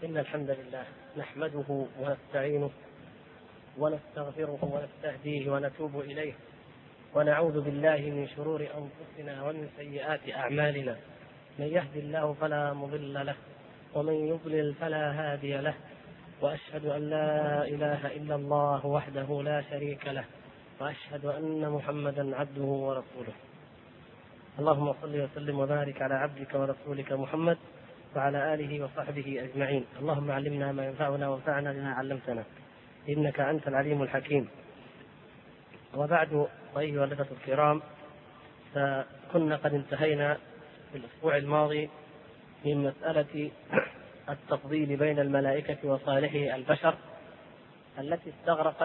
إن الحمد لله نحمده ونستعينه ونستغفره ونستهديه ونتوب إليه، ونعوذ بالله من شرور أنفسنا ومن سيئات أعمالنا. من يهد الله فلا مضل له، ومن يضلل فلا هادي له، وأشهد أن لا إله إلا الله وحده لا شريك له، وأشهد أن محمدا عبده ورسوله. اللهم صل وسلم وبارك على عبدك ورسولك محمد وعلى آله وصحبه أجمعين. اللهم علمنا ما ينفعنا وانفعنا بما علمتنا، إنك أنت العليم الحكيم. وبعد، أيها الأخوة الكرام، فكنا قد انتهينا في الأسبوع الماضي من مسألة التفضيل بين الملائكة وصالحي البشر، التي استغرقت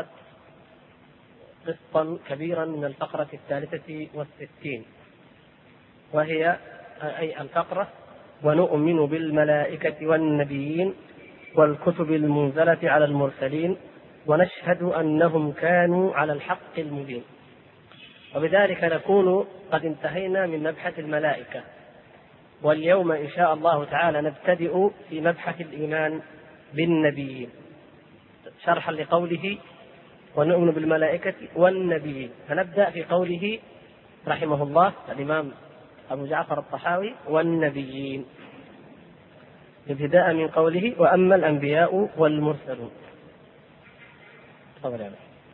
قسطا كبيرا من الفقرة 63، وهي أي الفقرة: ونؤمن بالملائكة والنبيين والكتب المنزلة على المرسلين ونشهد أنهم كانوا على الحق المبين. وبذلك نكون قد انتهينا من مبحث الملائكة، واليوم إن شاء الله تعالى نبتدئ في مبحث الإيمان بالنبيين، شرحا لقوله ونؤمن بالملائكة والنبيين. فنبدأ في قوله رحمه الله الإمام أبو جعفر الطحاوي: والنبيين، ابتداء من قوله وأما الأنبياء والمرسلون. تفضل.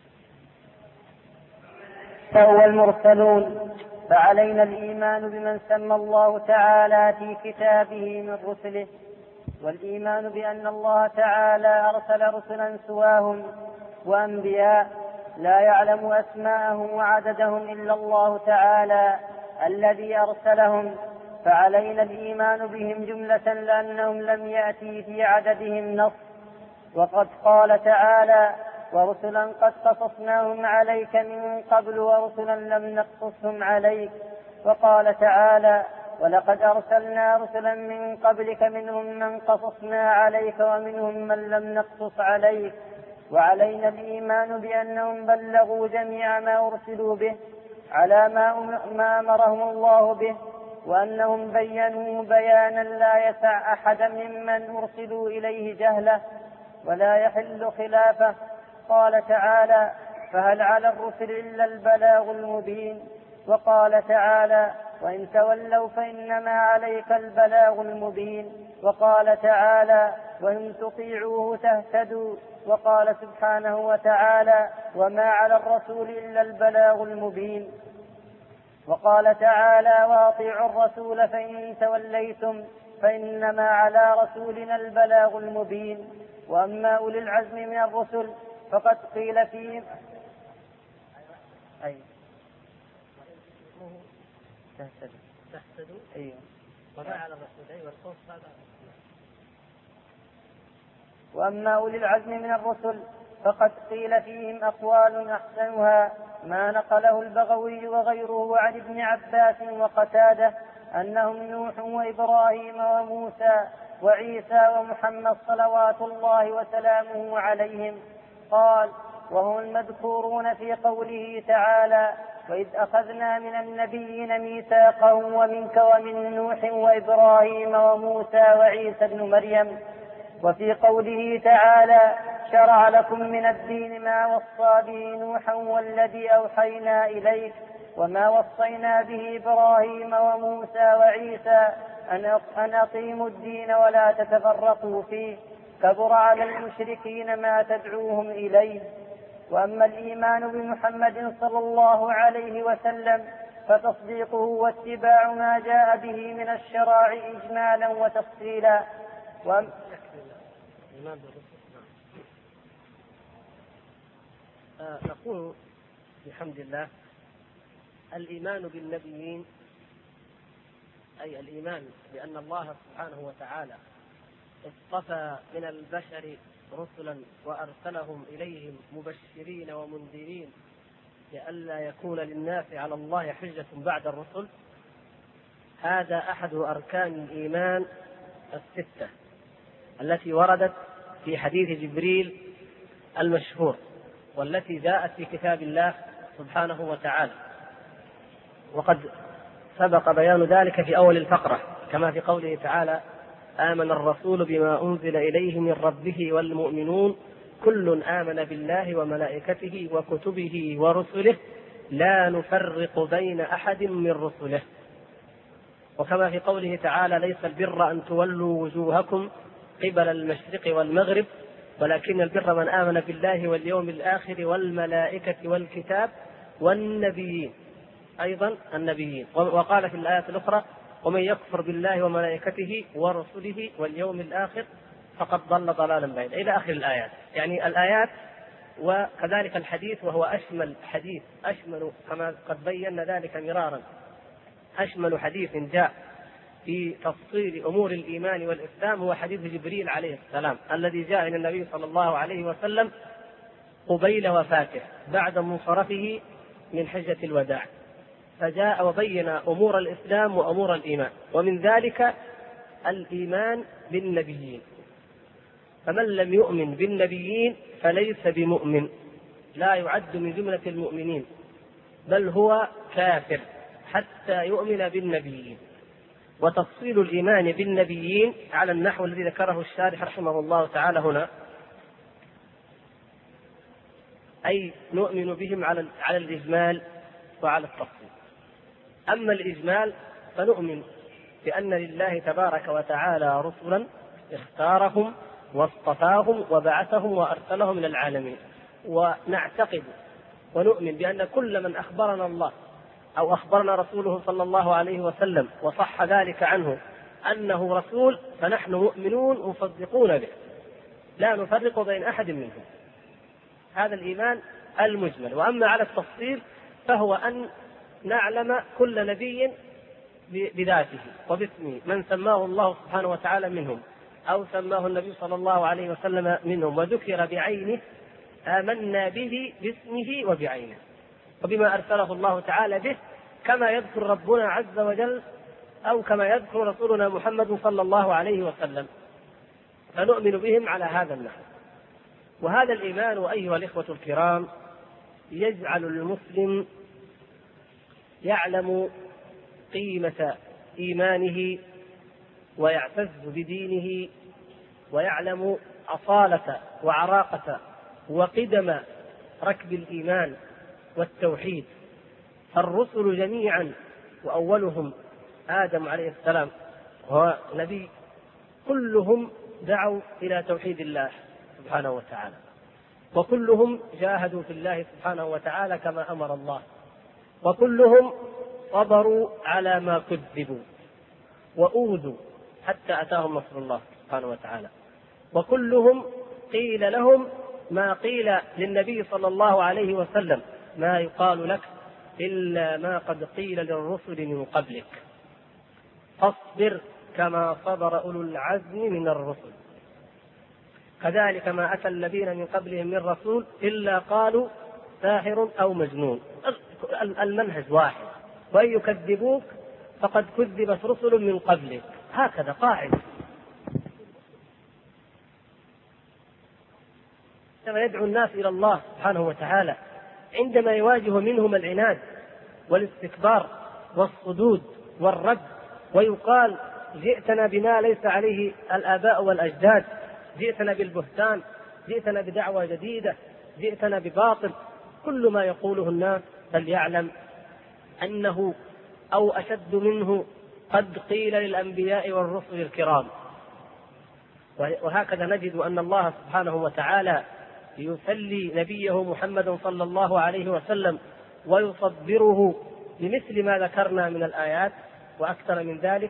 والمرسلون، فعلينا الإيمان بمن سمى الله تعالى في كتابه من رسله، والإيمان بأن الله تعالى أرسل رسلا سواهم وأنبياء لا يعلم أسماءهم وعددهم إلا الله تعالى الذي أرسلهم، فعلينا الإيمان بهم جملة لأنهم لم يأتي في عددهم نص. وقد قال تعالى: ورسلا قد قصصناهم عليك من قبل ورسلا لم نقصصهم عليك. وقال تعالى: ولقد أرسلنا رسلا من قبلك منهم من قصصنا عليك ومنهم من لم نقصص عليك. وعلينا الإيمان بأنهم بلغوا جميع ما أرسلوا به على ما أمرهم الله به، وأنهم بينوا بيانا لا يسع أحدا ممن أرسلوا إليه جهله ولا يحل خلافه. قال تعالى: فهل على الرسل إلا البلاغ المبين. وقال تعالى: وإن تولوا فإنما عليك البلاغ المبين. وقال تعالى: وإن تطيعوه تهتدوا. وقال سبحانه وتعالى: وما على الرسول إلا البلاغ المبين. وقال تعالى: وأطيعوا الرسول فإن توليتم فإنما على رسولنا البلاغ المبين. وأما أولي العزم من الرسل فقد قيل فيهم وأما أولي العزم من الرسل فقد قيل فيهم أقوال أحسنها ما نقله البغوي وغيره عن ابن عباس وقتادة، أنهم نوح وإبراهيم وموسى وعيسى ومحمد صلوات الله وسلامه عليهم. قال: وهم المذكورون في قوله تعالى: وإذ أخذنا من النبيين ميثاقهم ومنك ومن نوح وإبراهيم وموسى وعيسى ابن مريم. وفي قوله تعالى: شرع لكم من الدين ما وصى به نوحا والذي أوحينا إليك وما وصينا به إبراهيم وموسى وعيسى أن أقيموا الدين ولا تتفرقوا فيه، كبر على المشركين ما تدعوهم إليه. وأما الإيمان بمحمد صلى الله عليه وسلم فتصديقه واتباع ما جاء به من الشرائع إجمالا وتفصيلا. نقول بحمد الله: الإيمان بالنبيين أي الإيمان بأن الله سبحانه وتعالى اصطفى من البشر رسلا وأرسلهم إليهم مبشرين ومنذرين لئلا يكون للناس على الله حجة بعد الرسل. هذا أحد أركان الإيمان الستة التي وردت في حديث جبريل المشهور، والتي جاءت في كتاب الله سبحانه وتعالى، وقد سبق بيان ذلك في أول الفقرة كما في قوله تعالى: آمن الرسول بما أنزل إليه من ربه والمؤمنون كل آمن بالله وملائكته وكتبه ورسله لا نفرق بين أحد من رسله. وكما في قوله تعالى ليس البر أن تولوا وجوهكم قبل المشرق والمغرب ولكن البر من آمن بالله واليوم الآخر والملائكة والكتاب والنبيين، أيضا النبيين. وقال في الآيات الأخرى ومن يكفر بالله وملائكته ورسله واليوم الآخر فقد ضل ضلالا بعيدا إلى آخر الآيات. يعني الآيات وكذلك الحديث، وهو أشمل حديث، أشمل كما قد بينا ذلك مرارا، أشمل حديث جاء في تفصيل أمور الإيمان والإسلام هو حديث جبريل عليه السلام الذي جاء إلى النبي صلى الله عليه وسلم قبيل وفاته بعد منصرفه من حجة الوداع، فجاء وبين أمور الإسلام وأمور الإيمان، ومن ذلك الإيمان بالنبيين. فمن لم يؤمن بالنبيين فليس بمؤمن، لا يعد من جملة المؤمنين، بل هو كافر حتى يؤمن بالنبيين. وتفصيل الإيمان بالنبيين على النحو الذي ذكره الشارح رحمه الله تعالى هنا، أي نؤمن بهم على الإجمال وعلى التفصيل. أما الإجمال فنؤمن بأن لله تبارك وتعالى رسلا اختارهم واصطفاهم وبعثهم وأرسلهم إلى العالمين، ونعتقد ونؤمن بأن كل من أخبرنا الله أو أخبرنا رسوله صلى الله عليه وسلم وصح ذلك عنه أنه رسول فنحن مؤمنون مصدقون به، لا نفرق بين أحد منهم. هذا الإيمان المجمل. وأما على التفصيل فهو أن نعلم كل نبي بذاته وباسمه، من سماه الله سبحانه وتعالى منهم أو سماه النبي صلى الله عليه وسلم منهم وذكر بعينه آمنا به باسمه وبعينه وبما أرسله الله تعالى به، كما يذكر ربنا عز وجل أو كما يذكر رسولنا محمد صلى الله عليه وسلم، فنؤمن بهم على هذا النحو. وهذا الإيمان أيها الإخوة الكرام يجعل المسلم يعلم قيمة إيمانه ويعتز بدينه ويعلم أصالة وعراقة وقدم ركب الإيمان والتوحيد. فالرسل جميعا وأولهم آدم عليه السلام هو نبي، كلهم دعوا إلى توحيد الله سبحانه وتعالى، وكلهم جاهدوا في الله سبحانه وتعالى كما أمر الله، وكلهم صبروا على ما كذبوا وأوذوا حتى أتاهم نصر الله سبحانه وتعالى، وكلهم قيل لهم ما قيل للنبي صلى الله عليه وسلم ما يقال لك إلا ما قد قيل للرسل من قبلك فاصبر كما صبر أولو العزم من الرسل. كذلك ما أتى الذين من قبلهم من رسول إلا قالوا ساحر أو مجنون. المنهج واحد، وإن يكذبوك فقد كذبت رسل من قبلك، هكذا قاعدة. عندما يدعو الناس إلى الله سبحانه وتعالى، عندما يواجه منهم العناد والاستكبار والصدود والرد ويقال جئتنا بما ليس عليه الآباء والأجداد، جئتنا بالبهتان، جئتنا بدعوة جديدة، جئتنا بباطل، كل ما يقوله الناس فليعلم أنه أو أشد منه قد قيل للأنبياء والرسل الكرام. وهكذا نجد أن الله سبحانه وتعالى يسلي نبيه محمد صلى الله عليه وسلم ويصبره بمثل ما ذكرنا من الآيات وأكثر من ذلك،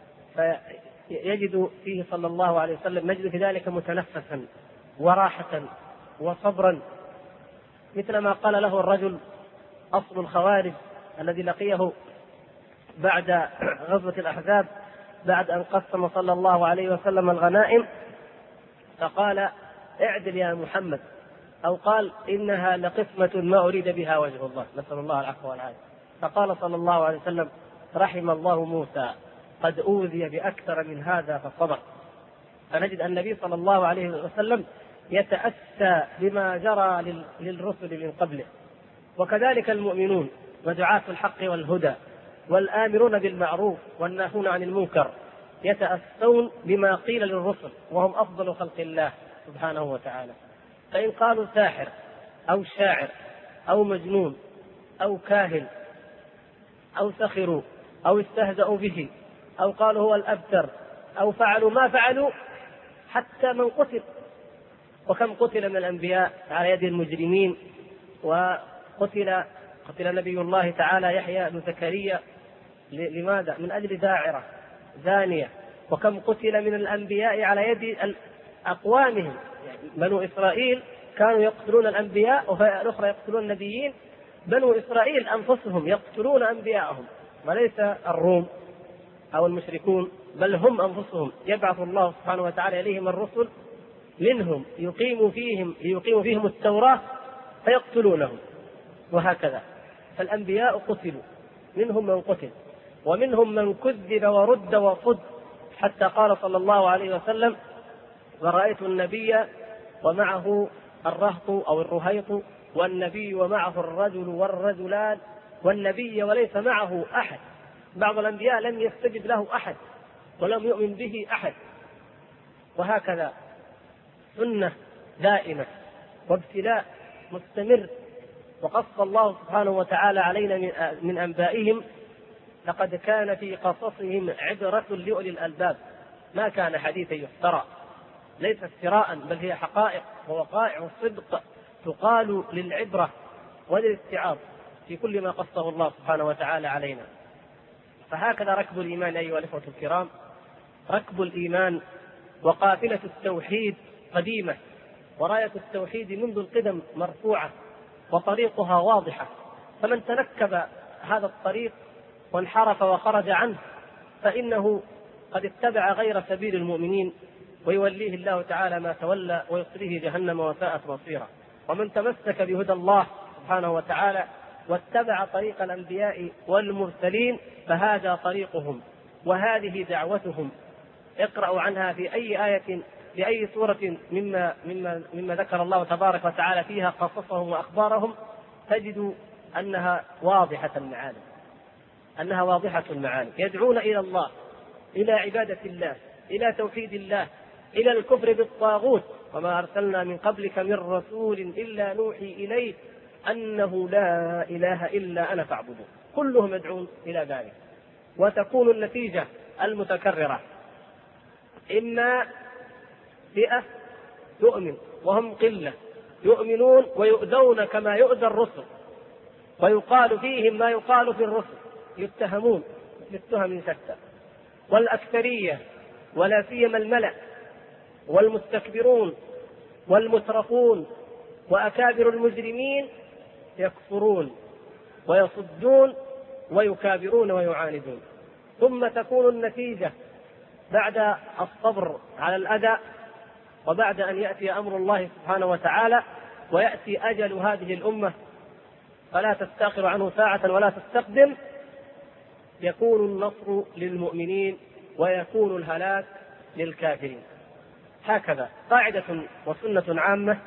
فيجد فيه صلى الله عليه وسلم نجد في ذلك متنفسا وراحة وصبرا، مثل ما قال له الرجل أصل الخوارج الذي لقيه بعد غزوة الأحزاب بعد أن قسم صلى الله عليه وسلم الغنائم، فقال اعدل يا محمد، أو قال إنها لقسمة ما أريد بها وجه الله، نسأل الله العفو والعافية. فقال صلى الله عليه وسلم رحم الله موسى قد أوذي بأكثر من هذا فصبر. فنجد أن النبي صلى الله عليه وسلم يتأسى بما جرى للرسل من قبله. وكذلك المؤمنون ودعاة الحق والهدى والآمرون بالمعروف والناهون عن المنكر يتأسون بما قيل للرسل وهم أفضل خلق الله سبحانه وتعالى. فإن قالوا ساحر أو شاعر أو مجنون أو كاهن أو سخروا أو استهزأوا به أو قالوا هو الأبتر أو فعلوا ما فعلوا حتى من قتل. وكم قتل من الأنبياء على يد المجرمين، وقتل نبي الله تعالى يحيى بن زكريا لماذا؟ من أجل داعرة زانية. وكم قتل من الأنبياء على يد أقوامهم، يعني بنو إسرائيل كانوا يقتلون الأنبياء وفي الأخرى يقتلون النبيين. بنو إسرائيل أنفسهم يقتلون أنبياءهم، وليس الروم أو المشركون، بل هم أنفسهم يبعث الله سبحانه وتعالى إليهم الرسل منهم يقيموا فيهم التوراة فيقتلونهم، وهكذا. فالأنبياء قتلوا، منهم من قتل ومنهم من كذب ورد وصد، حتى قال صلى الله عليه وسلم: ورأيت النبي ومعه الرهط أو الرهيط، والنبي ومعه الرجل والرجلان، والنبي وليس معه أحد. بعض الأنبياء لم يستجب له أحد ولم يؤمن به أحد. وهكذا سنة دائمة وابتلاء مستمر. وقص الله سبحانه وتعالى علينا من أنبائهم: لقد كان في قصصهم عبرة لأولي الألباب ما كان حديثا يفترى. ليس افتراء، بل هي حقائق ووقائع وصدق تقال للعبرة وللاستيعاب في كل ما قصه الله سبحانه وتعالى علينا. فهكذا ركب الإيمان أيها الإخوة الكرام، ركب الإيمان وقافلة التوحيد قديمة، وراية التوحيد منذ القدم مرفوعة، وطريقها واضحة. فمن تنكب هذا الطريق وانحرف وخرج عنه فإنه قد اتبع غير سبيل المؤمنين، ويوليه الله تعالى ما تولى ويصليه جهنم وساءت مصيرا. ومن تمسك بهدى الله سبحانه وتعالى واتبع طريق الأنبياء والمرسلين فهذا طريقهم وهذه دعوتهم. اقرأوا عنها في أي آية في أي سورة مما ذكر الله تبارك وتعالى فيها قصصهم وأخبارهم، تجدوا أنها واضحة المعاني، يدعون إلى الله، إلى عبادة الله، إلى توحيد الله، إلى الكفر بالطاغوت. وما أرسلنا من قبلك من رسول إلا نوحي إليه أنه لا إله إلا أنا فاعبدون. كلهم يدعون إلى ذلك. وتكون النتيجة المتكررة: إما فئة تؤمن وهم قلة يؤمنون ويؤذون كما يؤذى الرسل، ويقال فيهم ما يقال في الرسل، يتهمون بالتهم شتى. والأكثرية ولا سيما الملأ والمستكبرون والمترفون وأكابر المجرمين يكفرون ويصدون ويكابرون ويعاندون. ثم تكون النتيجة بعد الصبر على الأذى وبعد أن يأتي أمر الله سبحانه وتعالى ويأتي أجل هذه الأمة فلا تستأخر عنه ساعة ولا تستقدم، يكون النصر للمؤمنين ويكون الهلاك للكافرين. هكذا قاعدة وسنة عامة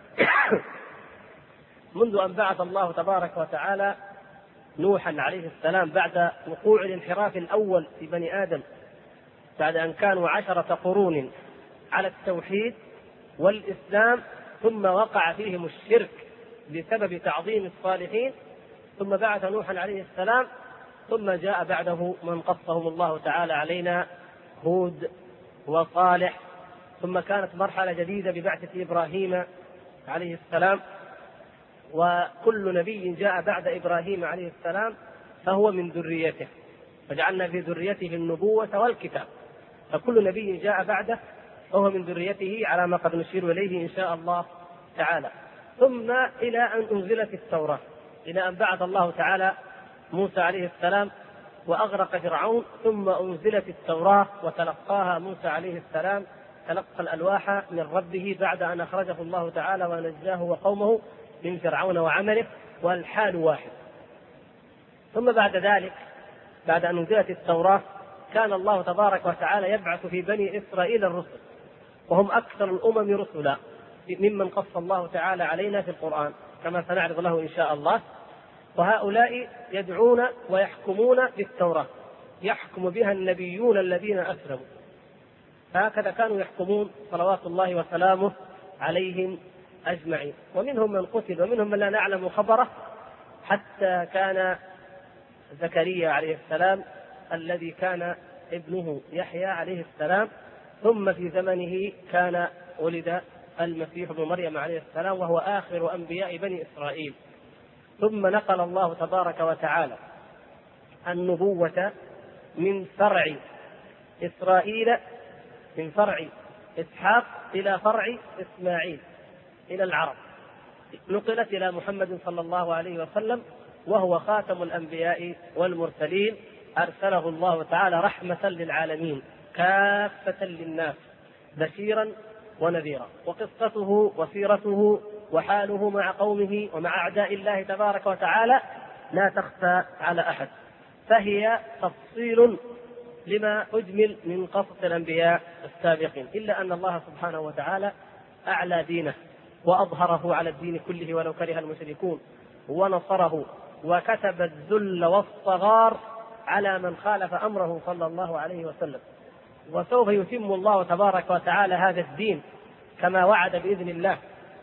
منذ أن بعث الله تبارك وتعالى نوحا عليه السلام بعد وقوع الانحراف الأول في بني آدم، بعد أن كانوا 10 قرون على التوحيد والإسلام، ثم وقع فيهم الشرك بسبب تعظيم الصالحين، ثم بعث نوحا عليه السلام، ثم جاء بعده من قصهم الله تعالى علينا: هود وصالح. ثم كانت مرحلة جديدة ببعثة إبراهيم عليه السلام، وكل نبي جاء بعد إبراهيم عليه السلام فهو من ذريته، فجعلنا في ذريته النبوة والكتاب، فكل نبي جاء بعده فهو من ذريته على ما قد نشير إليه إن شاء الله تعالى. ثم إلى أن أنزلت التوراة، إلى أن بعث الله تعالى موسى عليه السلام وأغرق فرعون، ثم أنزلت التوراة وتلقاها موسى عليه السلام، تلقى الألواح من ربه بعد أن أخرجه الله تعالى ونجاه وقومه من فرعون وعمله، والحال واحد. ثم بعد ذلك، بعد أن أنزلت التوراة، كان الله تبارك وتعالى يبعث في بني إسرائيل الرسل، وهم أكثر الأمم رسلا ممن قص الله تعالى علينا في القرآن كما سنعرض له إن شاء الله. وهؤلاء يدعون ويحكمون بالتوراة، يحكم بها النبيون الذين أسلموا. هكذا كانوا يحكمون صلوات الله وسلامه عليهم أجمعين، ومنهم من قتل ومنهم من لا نعلم خبره، حتى كان زكريا عليه السلام الذي كان ابنه يحيى عليه السلام، ثم في زمنه كان ولد المسيح ابن مريم عليه السلام، وهو آخر أنبياء بني إسرائيل. ثم نقل الله تبارك وتعالى النبوة من فرع إسرائيل، من فرع إسحاق إلى فرع إسماعيل إلى العرب، نقلت إلى محمد صلى الله عليه وسلم، وهو خاتم الأنبياء والمرسلين، أرسله الله تعالى رحمة للعالمين كافة للناس بشيرا ونذيرا. وقصته وسيرته وحاله مع قومه ومع أعداء الله تبارك وتعالى لا تخفى على أحد، فهي تفصيل لما أجمل من قصص الأنبياء السابقين، إلا أن الله سبحانه وتعالى أعلى دينه وأظهره على الدين كله ولو كره المشركون، ونصره وكتب الذل والصغار على من خالف أمره صلى الله عليه وسلم. وسوف يتم الله تبارك وتعالى هذا الدين كما وعد بإذن الله،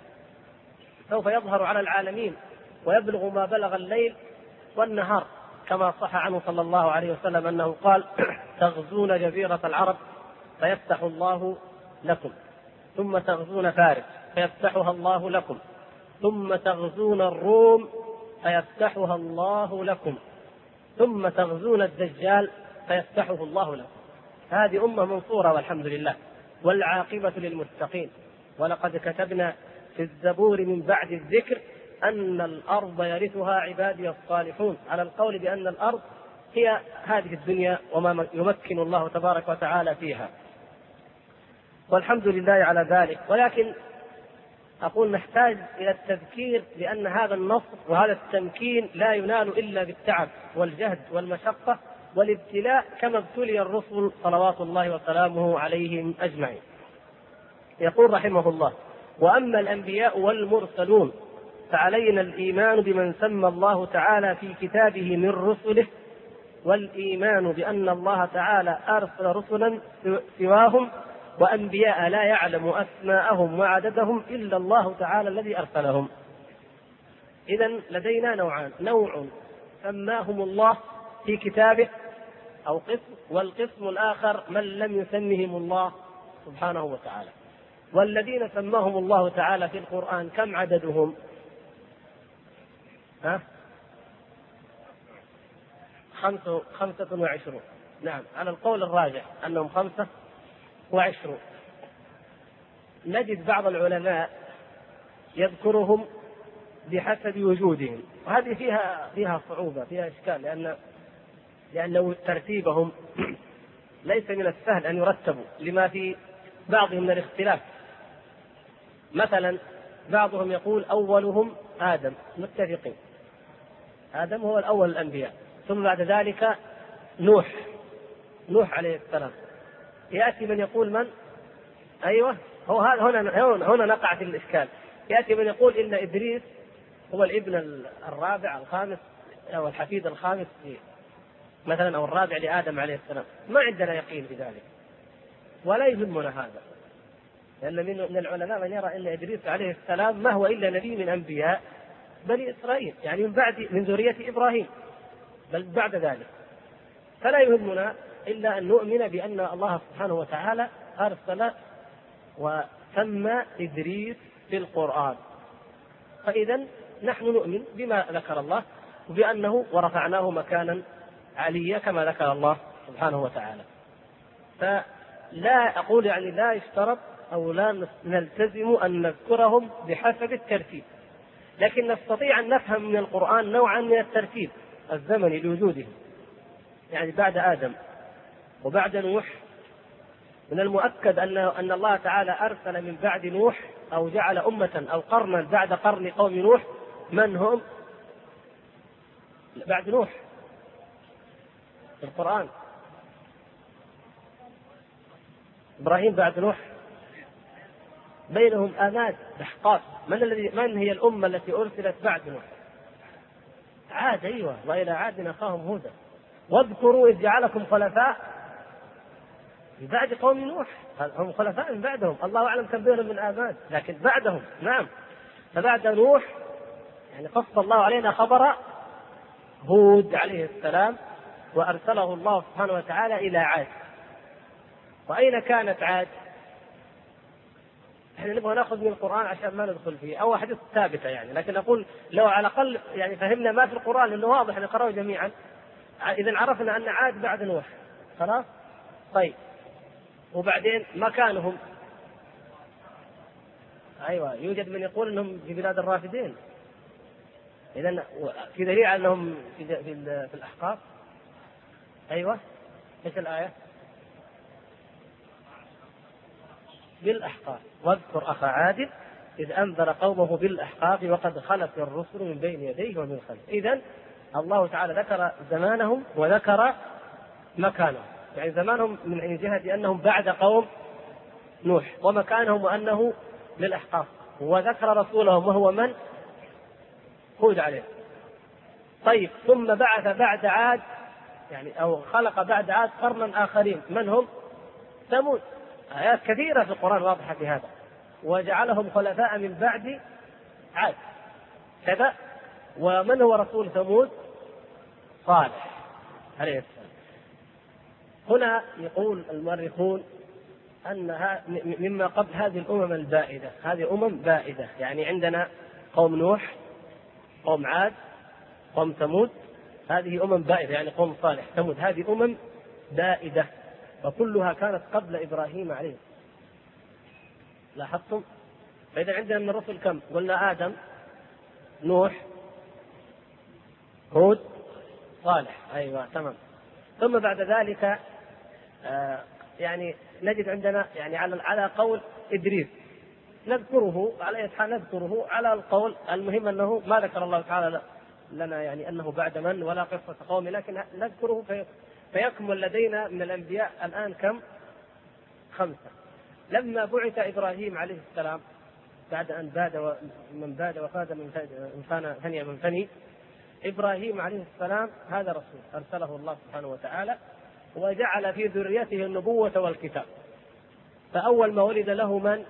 سوف يظهر على العالمين ويبلغ ما بلغ الليل والنهار، كما صح عنه صلى الله عليه وسلم أنه قال: تغزون جزيرة العرب فيفتح الله لكم، ثم تغزون فارس فيفتحها الله لكم، ثم تغزون الروم فيفتحها الله لكم، ثم تغزون الدجال فيفتحه الله لكم. هذه أمة منصورة والحمد لله، والعاقبة للمتقين. ولقد كتبنا في الزبور من بعد الذكر أن الأرض يرثها عبادي الصالحون، على القول بأن الأرض هي هذه الدنيا وما يمكن الله تبارك وتعالى فيها، والحمد لله على ذلك. ولكن أقول نحتاج إلى التذكير بأن هذا النصر وهذا التمكين لا ينال إلا بالتعب والجهد والمشقة والابتلاء، كما ابتلي الرسل صلوات الله وسلامه عليهم أجمعين. يقول رحمه الله: وأما الأنبياء والمرسلون فعلينا الإيمان بمن سمى الله تعالى في كتابه من رسله، والإيمان بأن الله تعالى أرسل رسلا سواهم وأنبياء لا يعلم أسماءهم وعددهم إلا الله تعالى الذي أرسلهم. إذن لدينا نوعان: نوع سماهم الله في كتابه أو قسم، والقسم الآخر من لم يسمهم الله سبحانه وتعالى. والذين سماهم الله تعالى في القرآن كم عددهم؟ 25. نعم، على القول الراجح أنهم 25. نجد بعض العلماء يذكرهم بحسب وجودهم، وهذه فيها صعوبة، فيها إشكال، لأن ترتيبهم ليس من السهل أن يرتبوا لما في بعضهم من الاختلاف. مثلا بعضهم يقول أولهم آدم، متفقين، آدم هو الأول الأنبياء، ثم بعد ذلك نوح عليه السلام. يأتي من يقول من؟ أيوة، هنا نقع في الإشكال. يأتي من يقول إن إدريس هو الابن الرابع الخامس أو الحفيد الخامس مثلا، أو الرابع لآدم عليه السلام. ما عندنا يقين بذلك ولا يهمنا هذا، لأن من العلماء من يرى أن إدريس عليه السلام ما هو إلا نبي من أنبياء بني إسرائيل، يعني من ذرية إبراهيم، بل بعد ذلك. فلا يهمنا إلا أن نؤمن بأن الله سبحانه وتعالى أرسل وسمى إدريس في القرآن. فإذا نحن نؤمن بما ذكر الله، وبأنه ورفعناه مكانا عليا كما ذكر الله سبحانه وتعالى. فلا أقول يعني لا يشترط أو لا نلتزم أن نذكرهم بحسب الترتيب، لكن نستطيع أن نفهم من القرآن نوعا من الترتيب الزمني لوجودهم. يعني بعد آدم وبعد نوح من المؤكد أن الله تعالى أرسل من بعد نوح أو جعل أمة أو قرنا بعد قرن قوم نوح. من هم بعد نوح في القرآن؟ إبراهيم بعد نوح، بينهم آماد أحقاف. من هي الأمة التي أرسلت بعد نوح؟ عاد. أيوة، وإلى عاد أخاهم هودا. واذكروا إذ جعلكم خلفاء من بعد قوم نوح، هم خلفاء من بعدهم، الله أعلم كم بينهم من آباد، لكن بعدهم. نعم. فبعد نوح يعني قص الله علينا خبر هود عليه السلام، وأرسله الله سبحانه وتعالى إلى عاد. وأين كانت عاد؟ احنا نبغى ناخذ من القرآن عشان ما ندخل فيه، أو حديث ثابتة يعني، لكن أقول لو على الأقل يعني فهمنا ما في القرآن لأنه واضح نقرأه جميعا، إذا عرفنا أن عاد بعد نوح خلاص. طيب وبعدين مكانهم؟ أيوة، يوجد من يقول أنهم في بلاد الرافدين، إذن في دليل أنهم في الأحقاف. أيوة، إيش الآية؟ بالأحقاف، واذكر أخا عاد إذ أنذر قومه بالأحقاف وقد خلت الرسل من بين يديه ومن خلفه. إذن الله تعالى ذكر زمانهم وذكر مكانهم، يعني زمانهم من جهة أنهم بعد قوم نوح، ومكانهم وأنه للأحقاف، وذكر رسولهم وهو من؟ هود عليه. طيب ثم بعث بعد عاد يعني أو خلق بعد عاد قرنا آخرين، من هم؟ ثمود. آيات كثيرة في القرآن واضحة في هذا. وجعلهم خلفاء من بعد عاد كذا. ومن هو رسول ثمود؟ صالح عليه السلام. هنا يقول المؤرخون أنها مما قبل هذه الأمم البائدة، هذه أمم بائدة، يعني عندنا قوم نوح، قوم عاد، قوم ثمود، هذه أمم بائدة، يعني قوم صالح، ثمود، هذه أمم بائدة، وكلها كانت قبل إبراهيم عليه. لاحظتم؟ فإذا عندنا من الرسل كم؟ قلنا آدم، نوح، هود، صالح. أيوة تمام. ثم بعد ذلك يعني نجد عندنا يعني على قول إدريس نذكره على القول المهم أنه ما ذكر الله تعالى لنا يعني أنه بعد من ولا قصة قوم، لكن نذكره فيكمل لدينا من الأنبياء الآن كم؟ 5. لما بعث إبراهيم عليه السلام بعد أن باد وفاد من فني إبراهيم عليه السلام، هذا رسول أرسله الله سبحانه وتعالى وجعل في ذريته النبوة والكتاب. فأول ما ولد له من؟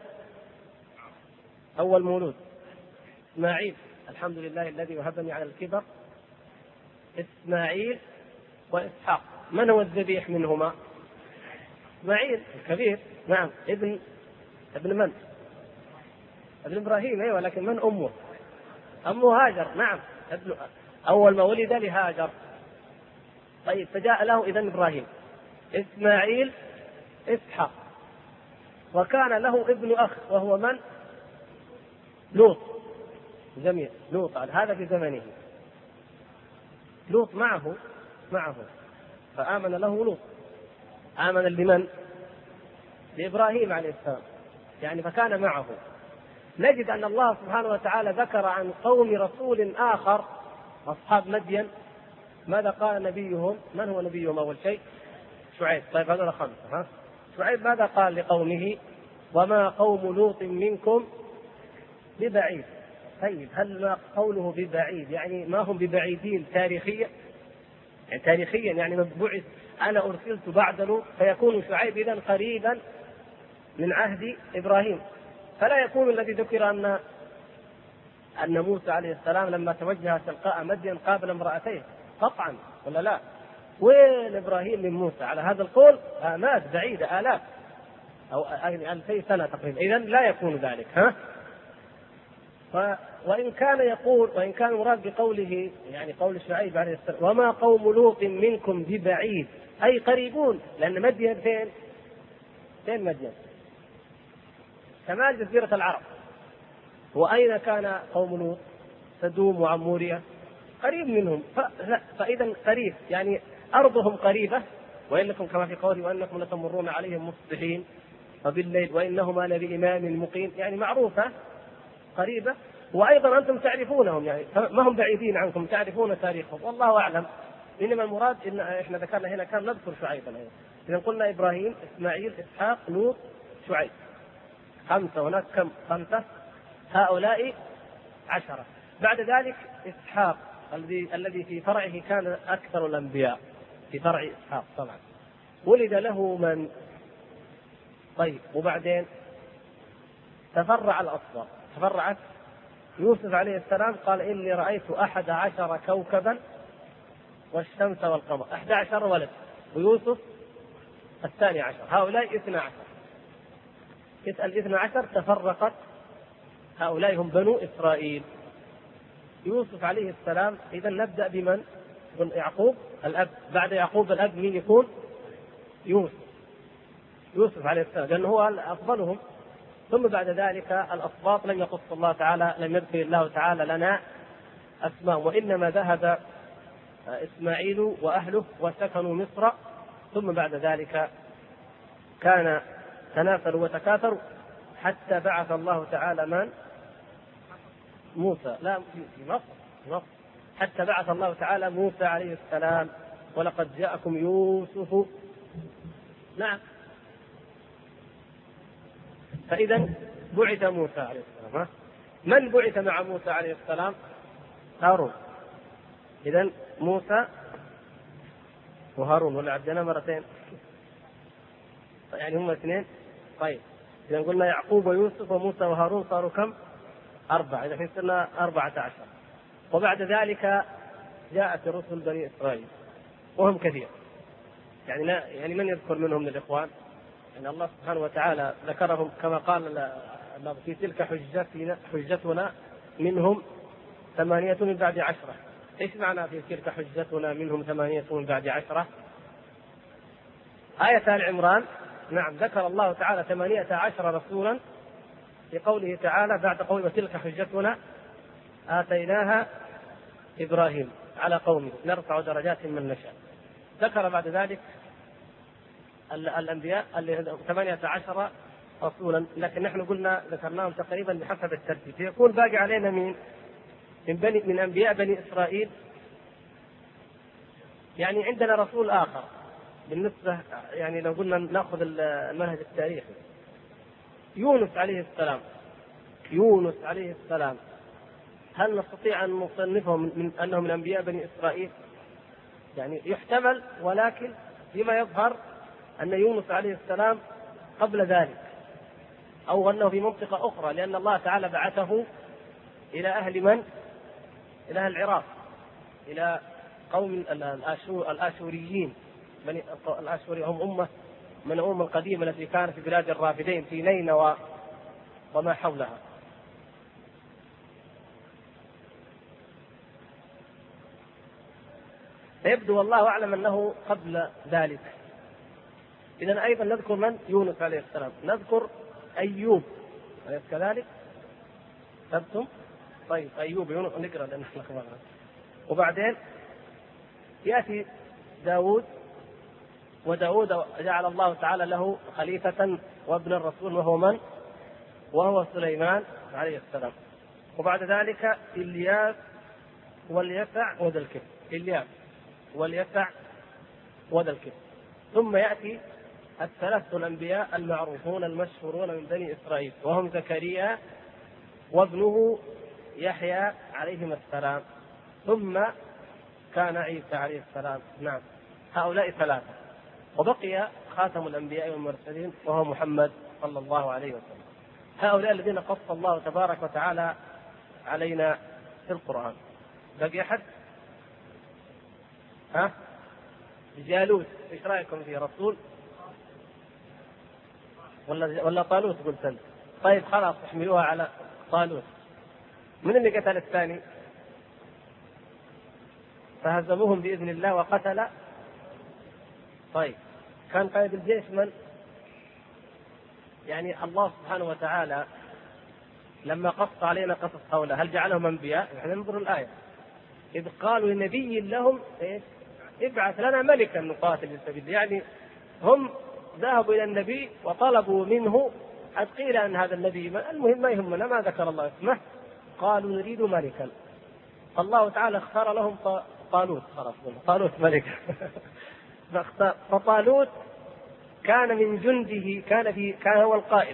أول مولود إسماعيل، الحمد لله الذي وهبني على الكبر إسماعيل وإسحاق. من هو الذبيح منهما؟ إسماعيل الكبير. نعم. ابن من؟ ابن إبراهيم. أيوة، لكن من أمه؟ أمه هاجر. نعم، أول ما ولد لهاجر. طيب فجاء له إذن إبراهيم، إسماعيل، إسحاق، وكان له ابن أخ وهو من؟ لوط. جميل. لوط هذا في زمنه، لوط معه فآمن له لوط. آمن لمن؟ لإبراهيم عليه السلام، يعني فكان معه. نجد أن الله سبحانه وتعالى ذكر عن قوم رسول آخر أصحاب مدين، ماذا قال نبيهم؟ من هو نبيهم أول شيء؟ شعيب. طيب هذول 5. شعيب ماذا قال لقومه؟ وما قوم لوط منكم ببعيد. طيب هل ما قوله ببعيد يعني ما هم ببعيدين تاريخيا؟ يعني تاريخيا يعني من بعث أنا أرسلت بعد لوط، فيكون شعيب إذن قريبا من عهد إبراهيم. فلا يكون الذي ذكر أن موسى عليه السلام لما توجه تلقاء مدين قابل امرأتين قطعا، ولا لا؟ وين إبراهيم من موسى؟ على هذا القول آمات بعيدة، آلاف أو 2000 سنة تقريبا. إذن لا يكون ذلك. وإن كان مراد بقوله يعني قول شعيب عليه السلام وما قوم لوط منكم ببعيد أي قريبون، لأن مدين فين مدين؟ شمال جزيرة العرب. وأين كان قوم لوط؟ سدوم وعمورية، قريب منهم. فإذا قريب يعني أرضهم قريبة. وإنكم كما في قوله وإنكم لتمرون عليهم مصبحين وبالليل وإنهما لبإمام مقيم، يعني معروفة قريبة. وأيضا أنتم تعرفونهم، يعني ما هم بعيدين عنكم، تعرفون تاريخهم والله أعلم. إنما المراد إن إحنا ذكرنا هنا كان نذكر شعيبا. إذا قلنا إبراهيم، إسماعيل، إسحاق، لوط، شعيب، 5. هناك كم؟ 5. هؤلاء 10. بعد ذلك إسحاق الذي في فرعه كان أكثر الأنبياء، في فرع إسحاق طبعا. ولد له من؟ طيب وبعدين تفرع الأصباط، تفرعت. يوسف عليه السلام قال إني رأيت 11 كوكبا والشمس والقمر، 11 ولد، ويوسف 12، هؤلاء 12. يسأل 12 تفرقت، هؤلاء هم بنو إسرائيل. يوسف عليه السلام. إذا نبدأ بمن؟ بن يعقوب الأب. بعد يعقوب الأب مين يكون؟ يوسف عليه السلام، لأنه هو أفضلهم. ثم بعد ذلك الأسباط لم يقص الله تعالى، لم يذكر الله تعالى لنا أسماء، وإنما ذهب إسماعيل وأهله وسكنوا مصر. ثم بعد ذلك كان تنافروا وتكاثروا حتى بعث الله تعالى من؟ موسى. لا، في مصر. حتى بعث الله تعالى موسى عليه السلام، ولقد جاءكم يوسف. نعم. فإذا بعث موسى عليه السلام. من بعث مع موسى عليه السلام؟ هارون. إذا موسى وهارون، ولا عدنا مرتين؟ يعني هم 2. طيب إذا قلنا يعقوب ويوسف وموسى وهارون صاروا كم؟ 4. إذا في صرنا 14. وبعد ذلك جاءت رسل بني إسرائيل وهم كثير. يعني من يذكر منهم من الإخوان؟ يعني الله سبحانه وتعالى ذكرهم كما قال في تلك حجتنا منهم 8 من بعد 10. إيش معنى في تلك حجتنا منهم 8 من بعد 10؟ آية آل عمران. نعم، ذكر الله تعالى 18 رسولا في قوله تعالى بعد قوله وتلك حجتنا آتيناها إبراهيم على قومه نرفع درجات من نشاء. ذكر بعد ذلك الأنبياء اللي 18 رسولا، لكن نحن قلنا ذكرناهم تقريبا بحسب الترتيب. فيكون باقي علينا مين؟ من أنبياء بني إسرائيل. يعني عندنا رسول آخر بالنسبة، يعني لو قلنا نأخذ المنهج التاريخي، يونس عليه السلام. هل نستطيع أن نصنفهم من أنهم من أنبياء بني إسرائيل؟ يعني يحتمل، ولكن فيما يظهر أن يونس عليه السلام قبل ذلك، أو أنه في منطقة أخرى، لأن الله تعالى بعثه إلى أهل من؟ إلى أهل العراق، إلى قوم الآشوريين. الآشوري هم أمة من الأمم القديمة التي كانت في بلاد الرافدين في نينوى وما حولها. فيبدو والله أعلم أنه قبل ذلك. إذن أيضا نذكر من؟ يونس عليه السلام. نذكر أيوب أليس كذلك؟ تبتم؟ طيب أيوب يونس نقرأ لأن وبعدين يأتي داود، وداود جعل الله تعالى له خليفة وابن الرسول، وهو من؟ وهو سليمان عليه السلام. وبعد ذلك إلياس واليسع وذا الكفل. إلياس واليسع وذا الكفل. ثم يأتي الثلاث الأنبياء المعروفون المشهورون من بني إسرائيل، وهم زكريا وابنه يحيى عليهما السلام. ثم كان عيسى عليه السلام. نعم، هؤلاء 3. وبقي خاتم الأنبياء والمرسلين وهو محمد صلى الله عليه وسلم. هؤلاء الذين قص الله تبارك وتعالى علينا في القرآن. بقي أحد؟ جالوت، ايش رايكم في رسول ولا طالوت قلت انت؟ طيب خلاص احملوها على طالوت. من اللي قتل الثاني؟ فهزموهم باذن الله وقتل. طيب كان قائد الجيش من؟ يعني الله سبحانه وتعالى لما قص علينا قصص هؤلاء هل جعلهم انبياء؟ نحن ننظر الايه اذ قالوا لنبي لهم ايش؟ ابعث لنا ملكا نقاتل في سبيل الله. يعني هم ذهبوا الى النبي وطلبوا منه، قد قيل ان هذا النبي المهم ما يهمنا ما ذكر الله اسمه، قالوا نريد ملكا. الله تعالى اختار لهم طالوت، خلاص طالوت ملك. فطالوت كان من جنده، كان هو القائد.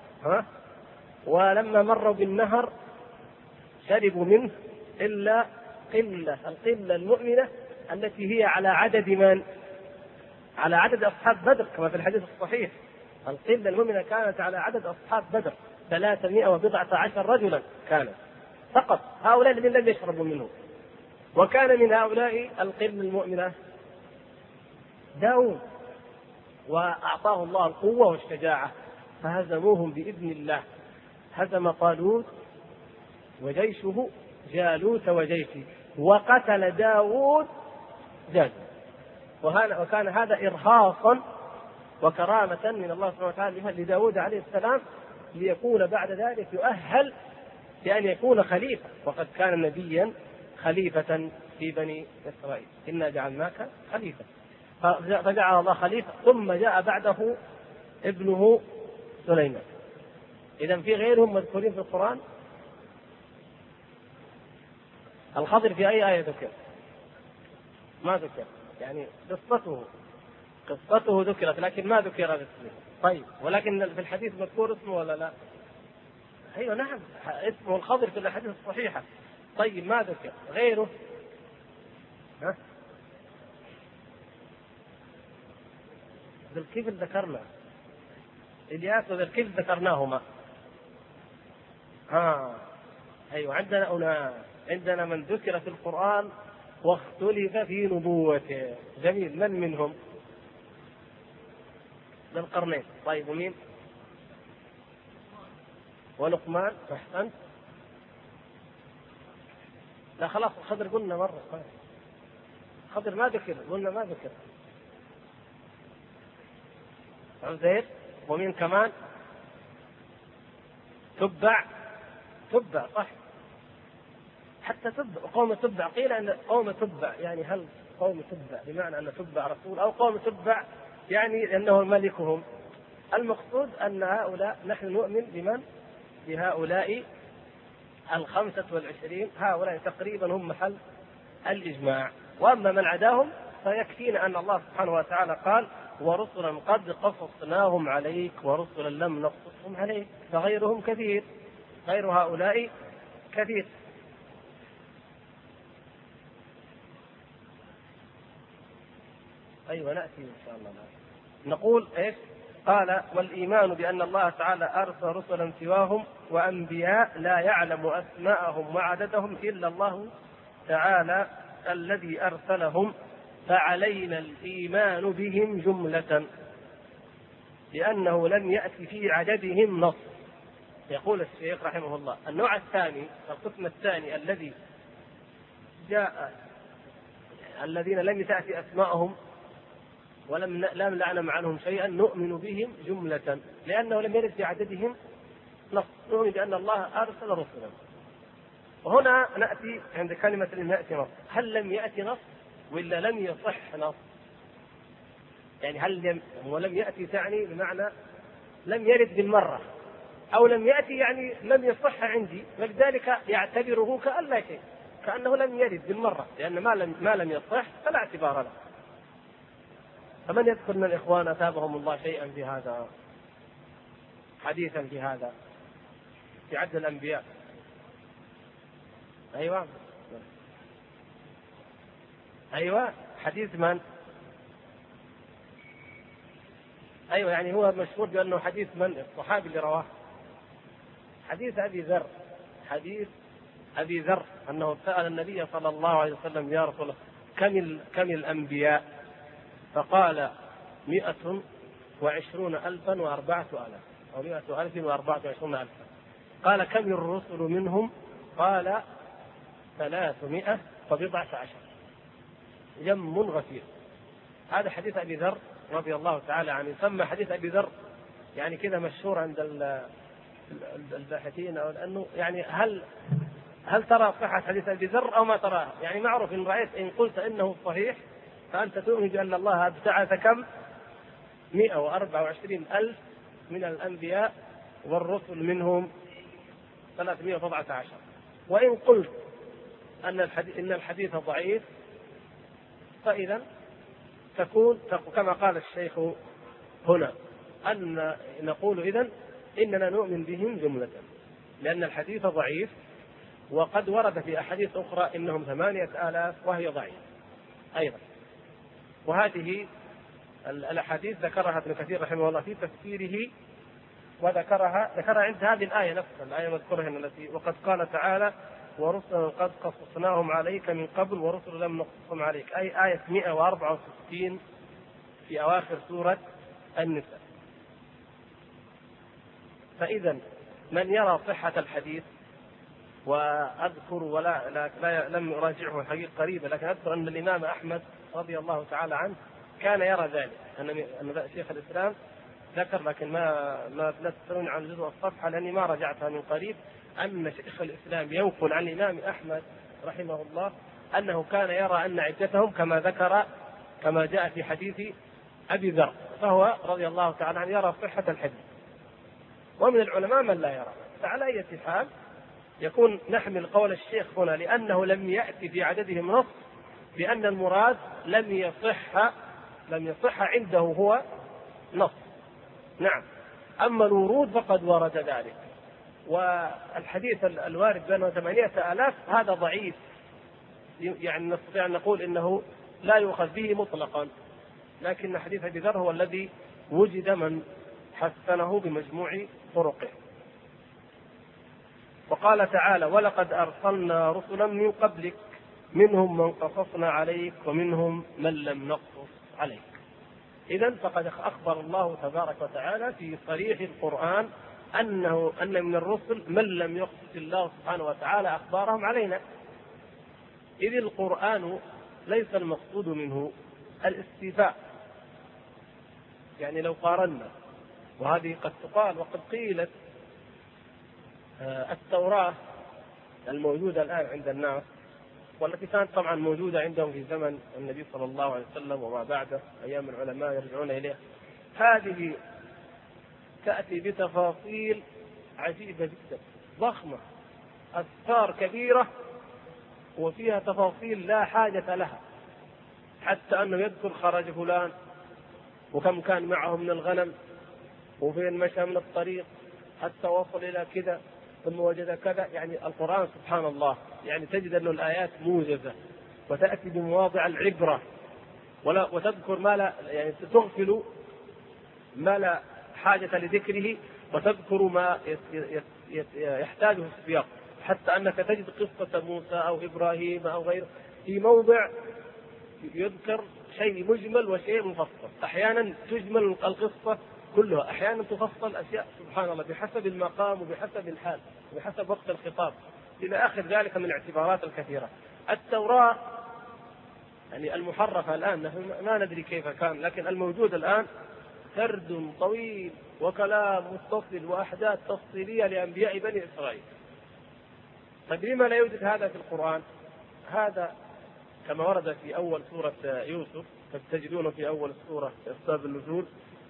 ولما مروا بالنهر شربوا منه إلا القلة المؤمنة التي هي على عدد من؟ على عدد أصحاب بدر كما في الحديث الصحيح. القلة المؤمنة كانت على عدد أصحاب بدر 319 رجلا كانت فقط، هؤلاء الذين لم يشربوا منه. وكان من هؤلاء القلة المؤمنة داود، وأعطاه الله القوة والشجاعة فهزموهم بإذن الله. هزم طالوت وجيشه جالوت وجيشه، وقتل داود جالوت. وكان هذا إرهاصا وكرامة من الله سبحانه وتعالى لداود عليه السلام، ليكون بعد ذلك يؤهل لأن يكون خليفة، وقد كان نبيا خليفة في بني إسرائيل. إنا جعلناك خليفة، فجعل الله خليفة. ثم جاء بعده ابنه سليمان. إذا في غيرهم مذكورين في القرآن. الخضر في أي آية ذكر؟ ما ذكر، يعني قصته ذكرت لكن ما ذكر اسمه. طيب، ولكن في الحديث مذكور اسمه ولا لا؟ أيوة نعم، اسمه الخضر في الأحاديث الصحيحة. طيب ما ذكر غيره؟ ها؟ ذو الكفل ذكرنا، إلياس وذو الكفل ذكرناهما. أيوة عندنا من ذكر في القرآن واختلف في نبوته. جميل، من منهم؟ ذو القرنين. طيب ومين؟ ولقمان. أحسنت. لا خلاص، الخضر قلنا مرة، الخضر ما ذكر، قلنا ما ذكر. عزير. ومين كمان؟ تبع صح، حتى تبع قوم تبع. قيل أن قوم تبع يعني هل قوم تبع بمعنى أن تبع رسول، أو قوم تبع يعني أنه ملكهم؟ المقصود أن هؤلاء نحن نؤمن بمن؟ بهؤلاء 25، هؤلاء تقريبا هم محل الإجماع. وأما من عداهم فيكفينا أن الله سبحانه وتعالى قال ورسلا قد قصصناهم عليك ورسلا لم نقصصهم عليك، فغيرهم كثير، غير هؤلاء كثير. أيوة نأتي إن شاء الله. نقول إيش؟ قال والإيمان بأن الله تعالى أرسل رسلا سواهم وأنبياء لا يعلم أسماءهم وعددهم إلا الله تعالى الذي أرسلهم، فعلينا الإيمان بهم جملة لأنه لم يأتي في عددهم نص. يقول الشيخ رحمه الله النوع الثاني، القسم الثاني الذي جاء الذين لم تأتي أسماءهم ولم نعلم عنهم شيئا نؤمن بهم جملة لأنه لم يرد في عددهم نص، نؤمن بأن الله أرسل رسلا. وهنا نأتي عند كلمة لم يأتي نص، هل لم يأتي نص ولا لم يصح نص؟ يعني هل ولم يأتي تعني بمعنى لم يرد بالمرة، أو لم يأتي يعني لم يصح عندي، ولذلك يعتبره كأن لا شيء، كأنه لم يرد بالمرة، لأن ما لم يصح فلا اعتبار له. فمن يذكر من الإخوان أثابهم الله شيئا في هذا، حديثا في هذا في عد الأنبياء؟ أيوة حديث من؟ أيوة يعني هو مشهور بأنه حديث من؟ الصحابي اللي رواه، حديث أبي ذر أنه سأل النبي صلى الله عليه وسلم يا رسول الله كم الأنبياء؟ فقال 120,000 و4,000 أو 100,024,000. قال كم الرسل منهم؟ قال 319 جم غفير. هذا حديث أبي ذر رضي الله تعالى عنه، يسمى حديث أبي ذر يعني كذا مشهور عند الباحثين، أو أنه يعني هل ترى صحة حديث أبي ذر أو ما تراه؟ يعني معروف إن رأيت إن قلت إنه صحيح فأنت تؤمن بأن الله ابتعث كم 124,000 من الأنبياء والرسل منهم 317. وإن قلت إن الحديث ضعيف فإذا تكون كما قال الشيخ هنا أن نقول إذن إننا نؤمن بهم جملة، لأن الحديث ضعيف، وقد ورد في أحاديث أخرى إنهم 8,000 وهي ضعيف أيضا. وهذه الأحاديث ذكرها ابن كثير رحمه الله في تفسيره، وذكرها عند هذه الآية نفسها، الآية مذكورة التي وقد قال تعالى ورسلا قد قصصناهم عليك من قبل ورسلا لم نقصصهم عليك، أي آية 164 في أواخر سورة النساء. فإذا من يرى صحة الحديث، وأذكر لم أراجعه الحقيقة قريبا، لكن أذكر أن الإمام أحمد رضي الله تعالى عنه كان يرى ذلك، أن شيخ الإسلام ذكر، لكن لا تسألون عن جزء الصفحة لأني ما رجعتها من قريب، أن شيخ الإسلام ينقل عن الإمام أحمد رحمه الله أنه كان يرى أن عدتهم كما ذكر كما جاء في حديث أبي ذر، فهو رضي الله تعالى عنه يرى صحة الحديث. ومن العلماء من لا يرى. فعلى أي حال يكون نحمل قول الشيخ هنا لأنه لم يأتي في عددهم نص بأن المراد لم يصح عنده هو نص. نعم، أما الورود فقد ورد ذلك، والحديث الوارد بأنه 8,000 هذا ضعيف، يعني نستطيع أن نقول إنه لا يؤخذ به مطلقا، لكن حديث أبي ذر هو الذي وجد من حسنه بمجموع طرقه. وقال تعالى ولقد أرسلنا رسلا من قبلك منهم من قصصنا عليك ومنهم من لم نقصص عليك. إذن فقد أخبر الله تبارك وتعالى في صريح القرآن أن من الرسل من لم يقصص الله سبحانه وتعالى أخبارهم علينا، إذ القرآن ليس المقصود منه الاستيفاء. يعني لو قارنا، وهذه قد تقال وقد قيلت، التوراة الموجودة الآن عند الناس والتي كانت طبعا موجودة عندهم في زمن النبي صلى الله عليه وسلم وما بعده أيام العلماء يرجعون إليه، هذه تأتي بتفاصيل عجيبة جدا ضخمة، أسفار كبيرة وفيها تفاصيل لا حاجة لها، حتى أنه يذكر خرج فلان وكم كان معه من الغنم وفين مشى من الطريق حتى وصل إلى كذا ثم وجد كذا. يعني القرآن سبحان الله يعني تجد أن الآيات موجزة وتأتي بمواضع العبرة وتذكر ما لا يعني تغفل ما لا حاجة لذكره وتذكر ما يحتاجه السياق، حتى أنك تجد قصة موسى أو إبراهيم أو غيره في موضع يذكر شيء مجمل وشيء مفصل، أحيانا تجمل القصة كلها، أحيانا تفصل أشياء سبحان الله بحسب المقام وبحسب الحال وبحسب وقت الخطاب إلى آخر ذلك من الاعتبارات الكثيرة. التوراة يعني المحرفة الآن ما ندري كيف كان، لكن الموجود الآن سرد طويل وكلام متصل وأحداث تفصيلية لأنبياء بني إسرائيل. طيب لما لا يوجد هذا في القرآن؟ هذا كما ورد في أول سورة يوسف، تجدون في أول السورة أسباب النزول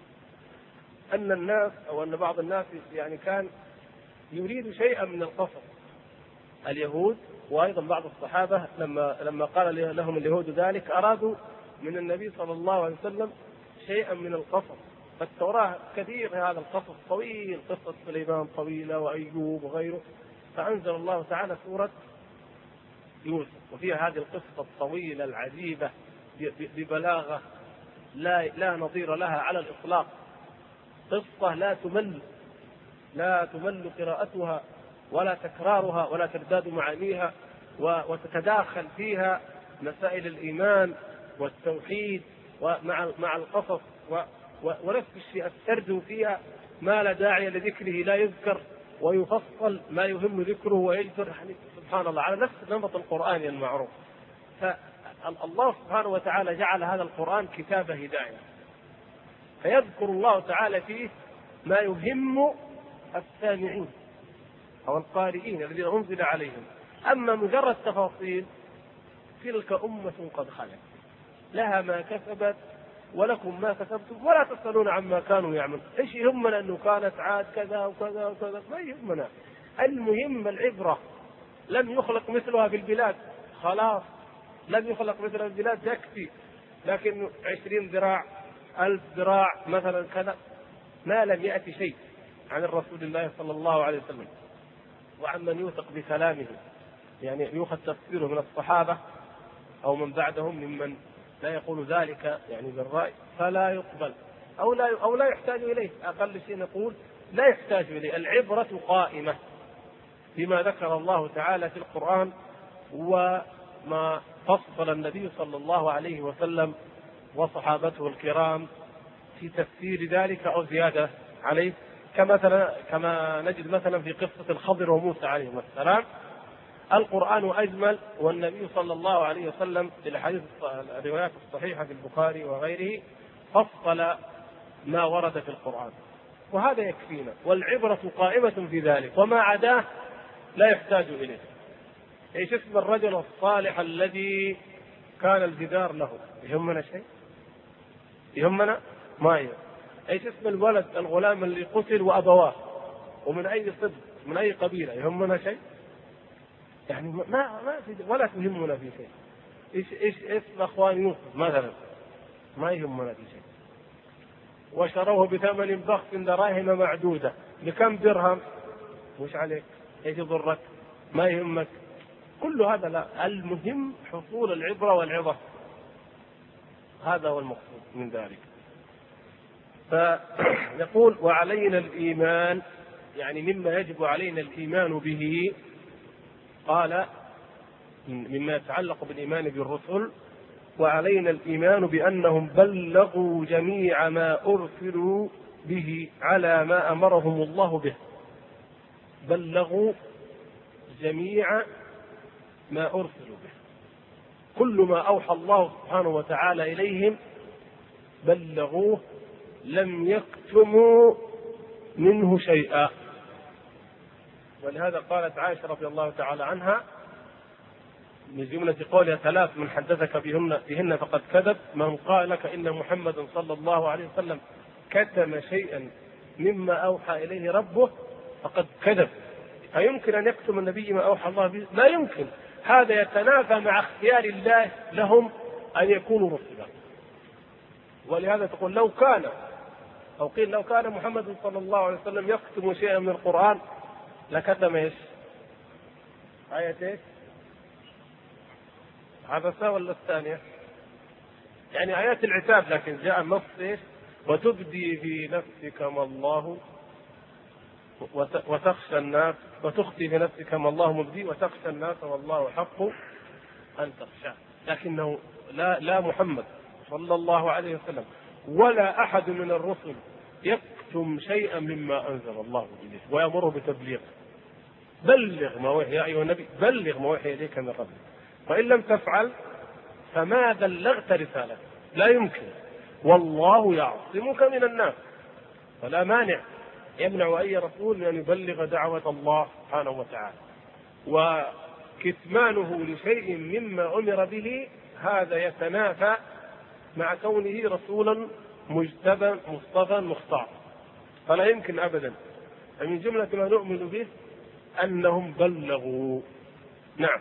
أن الناس أو أن بعض الناس يعني كان يريد شيئا من القصص، اليهود وأيضا بعض الصحابة لما قال لهم اليهود ذلك أرادوا من النبي صلى الله عليه وسلم شيئا من القصص. فالتوراة كثير هذا القصص طويل، قصة سليمان طويلة وأيوب وغيره، فأنزل الله تعالى سورة يوسف وفيها هذه القصة الطويلة العجيبة ببلاغة لا نظير لها على الإطلاق، قصة لا تمل قراءتها ولا تكرارها ولا ترداد معانيها، وتتداخل فيها مسائل الإيمان والتوحيد مع القصص، ونفس الشيء السرد فيها ما لا داعي لذكره لا يذكر، ويفصل ما يهم ذكره ويجبر، يعني سبحان الله على نفس النمط القرآني المعروف. فالله سبحانه وتعالى جعل هذا القرآن كتاب هداية، فيذكر الله تعالى فيه ما يهم السامعين أو القارئين الذين أنزل عليهم. أما مجرد تفاصيل تلك أمة قد خلت لها ما كسبت ولكم ما كسبتم ولا تسألون عما كانوا يعملون. إيش يهمنا أنه كانت عاد كذا وكذا وكذا؟ ما يهمنا، المهم العبرة. لم يخلق مثلها في البلاد، خلاص لم يخلق مثلها في البلاد يكفي، لكن 20 ذراع 1000 ذراع مثلا كذا، ما لم يأتي شيء عن الرسول الله صلى الله عليه وسلم وعن من يوثق بكلامه، يعني يؤخذ تفسيره من الصحابة أو من بعدهم ممن لا يقول ذلك يعني بالرأي فلا يقبل أو لا يحتاج إليه. أقل شيء نقول لا يحتاج إليه. العبرة قائمة بما ذكر الله تعالى في القرآن وما فصل النبي صلى الله عليه وسلم وصحابته الكرام في تفسير ذلك أو زيادة عليه، كما نجد مثلا في قصة الخضر وموسى عليهما السلام. القرآن أجمل، والنبي صلى الله عليه وسلم في الروايات الصحيحة في البخاري وغيره فصل ما ورد في القرآن، وهذا يكفينا، والعبرة قائمة في ذلك، وما عداه لا يحتاج إليه. ايش اسم الرجل الصالح الذي كان الجدار له؟ يهمنا شيء؟ يهمنا؟ ما يهم. ايش اسم الولد الغلام اللي قتل وأبواه ومن أي صدق من أي قبيلة؟ يهمنا شيء؟ يعني ما في ولا تهمنا في شيء. ايش اسم اخوان يوسف مثلا؟ ما يهمنا في شيء. وشروه بثمن بخس دراهم معدودة، بكم درهم؟ مش عليك، ايش يضرك؟ ما يهمك. كل هذا لا، المهم حصول العبرة والعظة، هذا هو المقصود من ذلك. فيقول وعلينا الإيمان، يعني مما يجب علينا الإيمان به، قال مما يتعلق بالإيمان بالرسل: وعلينا الإيمان بأنهم بلغوا جميع ما أرسلوا به على ما أمرهم الله به. بلغوا جميع ما أرسلوا به، كل ما أوحى الله سبحانه وتعالى إليهم بلغوه، لم يكتموا منه شيئا. ولهذا قالت عائشة رضي الله تعالى عنها من جملة قولها: 3 من حدثك بهن فقد كذب، من قال لك إن محمد صلى الله عليه وسلم كتم شيئا مما أوحى إليه ربه فقد كذب. أيمكن أن يكتم النبي ما أوحى الله به؟ لا يمكن. هذا يتنافى مع اختيار الله لهم أن يكونوا رسلا. ولهذا تقول لو كان، أو قيل لو كان محمد صلى الله عليه وسلم يكتم شيئا من القرآن لكتم ايش؟ آية ايش؟ عبسة ولا الثانية؟ يعني آيات العتاب، لكن جاء النص ايش؟ وتبدي في نفسك ما الله وتخشى الناس، وتخفي في نفسك ما الله مبدي وتخشى الناس والله حق أن تخشى. لكنه لا محمد صلى الله عليه وسلم ولا أحد من الرسل يكتم شيئا مما أنزل الله إليه ويأمره بتبليغه. بلغ ما وحي، يا أيها النبي بلغ ما وحي إليك من ربك، وإن لم تفعل فما بلغت رسالته. لا يمكن. والله يعصمك من الناس، فلا مانع يمنع أي رسول من أن يبلغ دعوة الله سبحانه وتعالى. وكتمانه لشيء مما أمر به هذا يتنافى مع كونه رسولا مجتبى مصطفى مختار، فلا يمكن أبدا. فمن جملة ما نؤمن به أنهم بلغوا. نعم.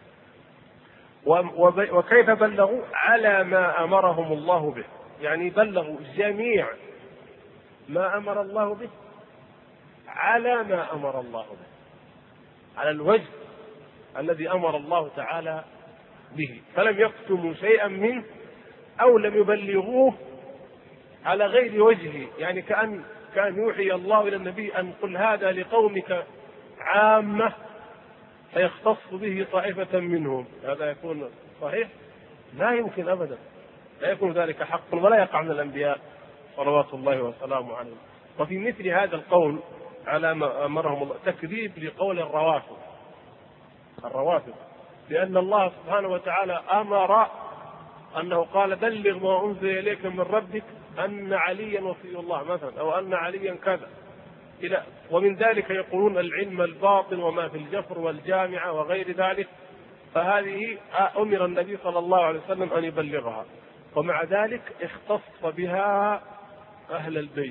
وكيف بلغوا؟ على ما أمرهم الله به، يعني بلغوا جميع ما أمر الله به على ما أمر الله به، على الوجه الذي أمر الله تعالى به، فلم يكتموا شيئا منه أو لم يبلغوه على غير وجهه. يعني كأن يوحي الله إلى النبي أن قل هذا لقومك عامة فيختص به طائفة منهم، هذا يكون صحيح؟ لا يمكن أبدا، لا يكون ذلك حق ولا يقع من الأنبياء صلوات الله وسلامه عليهم. وفي مثل هذا القول على ما أمرهم الله تكذيب لقول الروافض، لأن الله سبحانه وتعالى أمر أنه قال بلغ ما أنزل إليك من ربك أن عليا وصي الله مثلا، أو أن عليا كذا إلى. ومن ذلك يقولون العلم الباطن وما في الجفر والجامعة وغير ذلك، فهذه أمر النبي صلى الله عليه وسلم أن يبلغها، ومع ذلك اختص بها أهل البيت.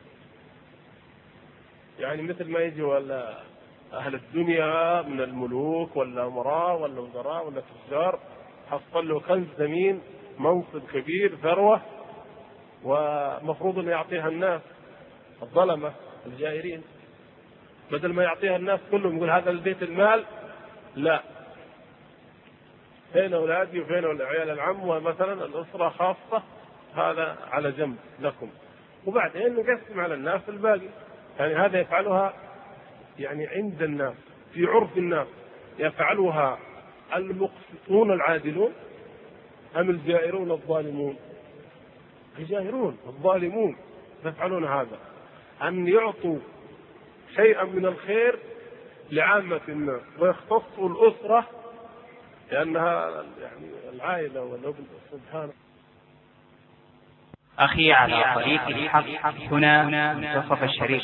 يعني مثل ما يجي ولا أهل الدنيا من الملوك ولا أمراء ولا وزراء ولا تجار، حصل له كنز ثمين، منصب كبير، ثروة، ومفروض أن يعطيها الناس الظلمة الجائرين، بدل ما يعطيها الناس كلهم يقول هذا البيت المال، لا، فين أولادي وفين عيال العم، ومثلا الأسرة خاصة هذا على جنب لكم، وبعدين نقسم على الناس الباقي. يعني هذا يفعلها يعني عند الناس في عرف الناس، يفعلها المقسطون العادلون أم الجائرون الظالمون؟ الجائرون الظالمون يفعلون هذا، أن يعطوا شيئا من الخير لعامة الناس ويختصوا الأسرة لأنها يعني العائلة والابن. سبحانه. أخي على طريق الحق، هنا منتصف الشريف.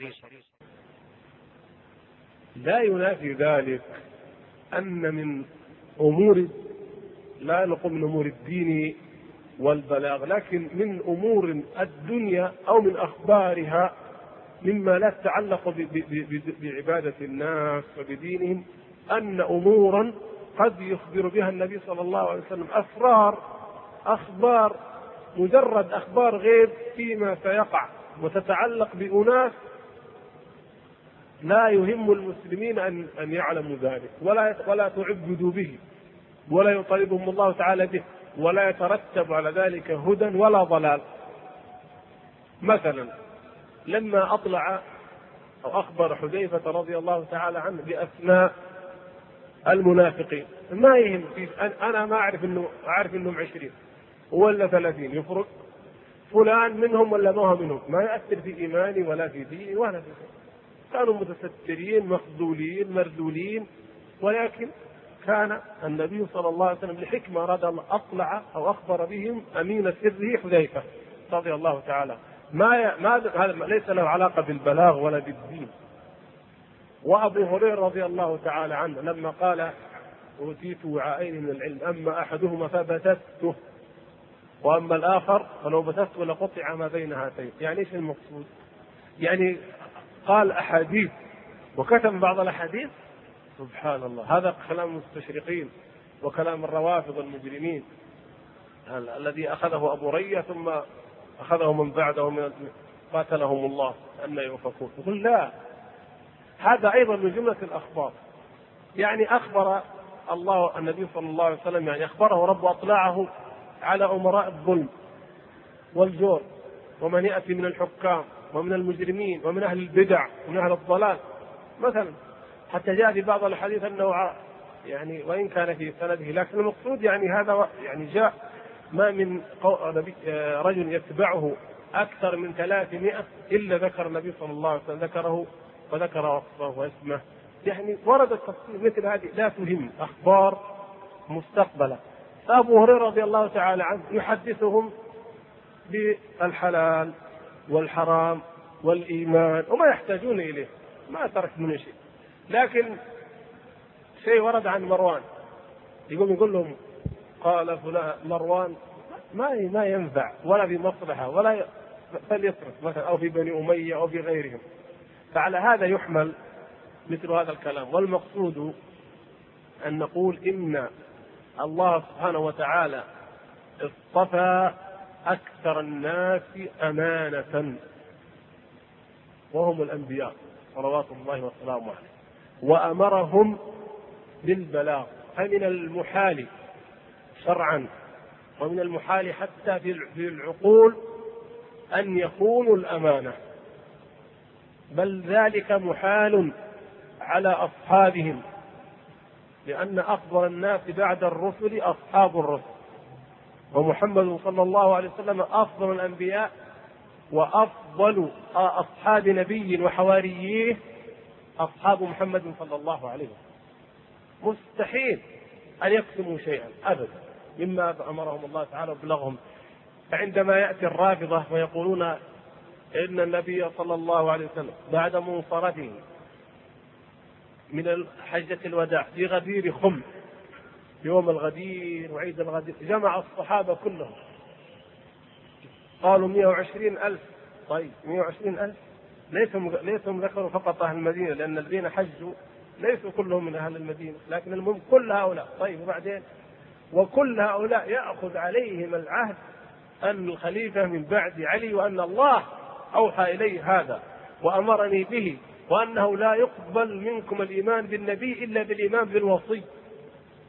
لا ينافي ذلك أن من أمور، لا نقول من أمور الدين والبلاغ، لكن من أمور الدنيا أو من أخبارها مما لا تتعلق بعبادة الناس وبدينهم، أن أمورا قد يخبر بها النبي صلى الله عليه وسلم أخبار مجرد أخبار غيب فيما سيقع، وتتعلق بأناس لا يهم المسلمين أن يعلموا ذلك، ولا تعبدوا به، ولا يطالبهم الله تعالى به، ولا يترتب على ذلك هدى ولا ضلال. مثلا لما أطلع أو أخبر حذيفة رضي الله تعالى عنه بأسماء المنافقين، ما يهم، أنا ما أعرف إنهم 20 ولا 30، يفرق فلان منهم ولا ما هو منهم، ما يؤثر في إيماني ولا في ديني ولا في شيء. كانوا متسترين مخذولين مرذولين، ولكن كان النبي صلى الله عليه وسلم لحكمة أراد أن أطلع أو أخبر بهم أمين سره حذيفة رضي الله تعالى. هذا ليس له علاقة بالبلاغ ولا بالدين. وأبو هريرة رضي الله تعالى عنه لما قال أوتيت وعاءين من العلم، أما أحدهما فبثثته وأما الآخر فلو بثثته لقطع ما بين هاتين. يعني إيش المقصود؟ يعني قال أحاديث وكتم بعض الأحاديث. سبحان الله، هذا كلام المستشرقين وكلام الروافض المجرمين الذي أخذه أبو رية ثم أخذه من بعده من قاتلهم الله أن يؤفكون. يقول لا، هذا أيضا من جملة الأخبار. يعني أخبر الله النبي صلى الله عليه وسلم، يعني أخبره رب أطلعه على أمراء الظلم والجور ومن يأتي من الحكام ومن المجرمين ومن أهل البدع ومن أهل الضلال مثلا. حتى جاء في بعض الحديث أنه يعني وإن كان في سنده، لكن المقصود يعني هذا يعني جاء ما من رجل يتبعه أكثر من 300 إلا ذكر النبي صلى الله عليه وسلم ذكره وذكر وصفه واسمه. يعني ورد التفصيل مثل هذه لا تهم، أخبار مستقبلة. أبو هريرة رضي الله تعالى عنه يحدثهم بالحلال والحرام والإيمان وما يحتاجون إليه، ما ترك منه شيء. لكن شيء ورد عن مروان، يقول لهم قال فلان مروان ما ينفع ولا بمصلحة ولا فليترك مثلا، أو في بني أمية أو في غيرهم. فعلى هذا يحمل مثل هذا الكلام. والمقصود أن نقول إن الله سبحانه وتعالى اصطفى أكثر الناس أمانة وهم الأنبياء صلوات الله وسلامه عليه، وأمرهم بالبلاغ. فمن المحال شرعا ومن المحال حتى في العقول أن يخونوا الأمانة، بل ذلك محال على أصحابهم، لأن أفضل الناس بعد الرسل أصحاب الرسل، ومحمد صلى الله عليه وسلم أفضل الأنبياء وأفضل أصحاب نبي وحواريه أصحاب محمد صلى الله عليه وسلم. مستحيل أن يكتموا شيئا أبدا مما أمرهم الله تعالى وبلغهم. فعندما يأتي الرافضة ويقولون إن النبي صلى الله عليه وسلم بعد منصرته من حجة الوداع في غدير خم يوم الغدير وعيد الغدير جمع الصحابة كلهم، قالوا 120,000. طيب 120,000 ليسهم ذكروا فقط أهل المدينة، لأن الذين حجوا ليسوا كلهم من أهل المدينة، لكن المهم كل هؤلاء. طيب وبعدين وكل هؤلاء يأخذ عليهم العهد أن الخليفة من بعد علي، وأن الله أوحى إلي هذا وأمرني به، وأنه لا يقبل منكم الإيمان بالنبي إلا بالإيمان بالوصي.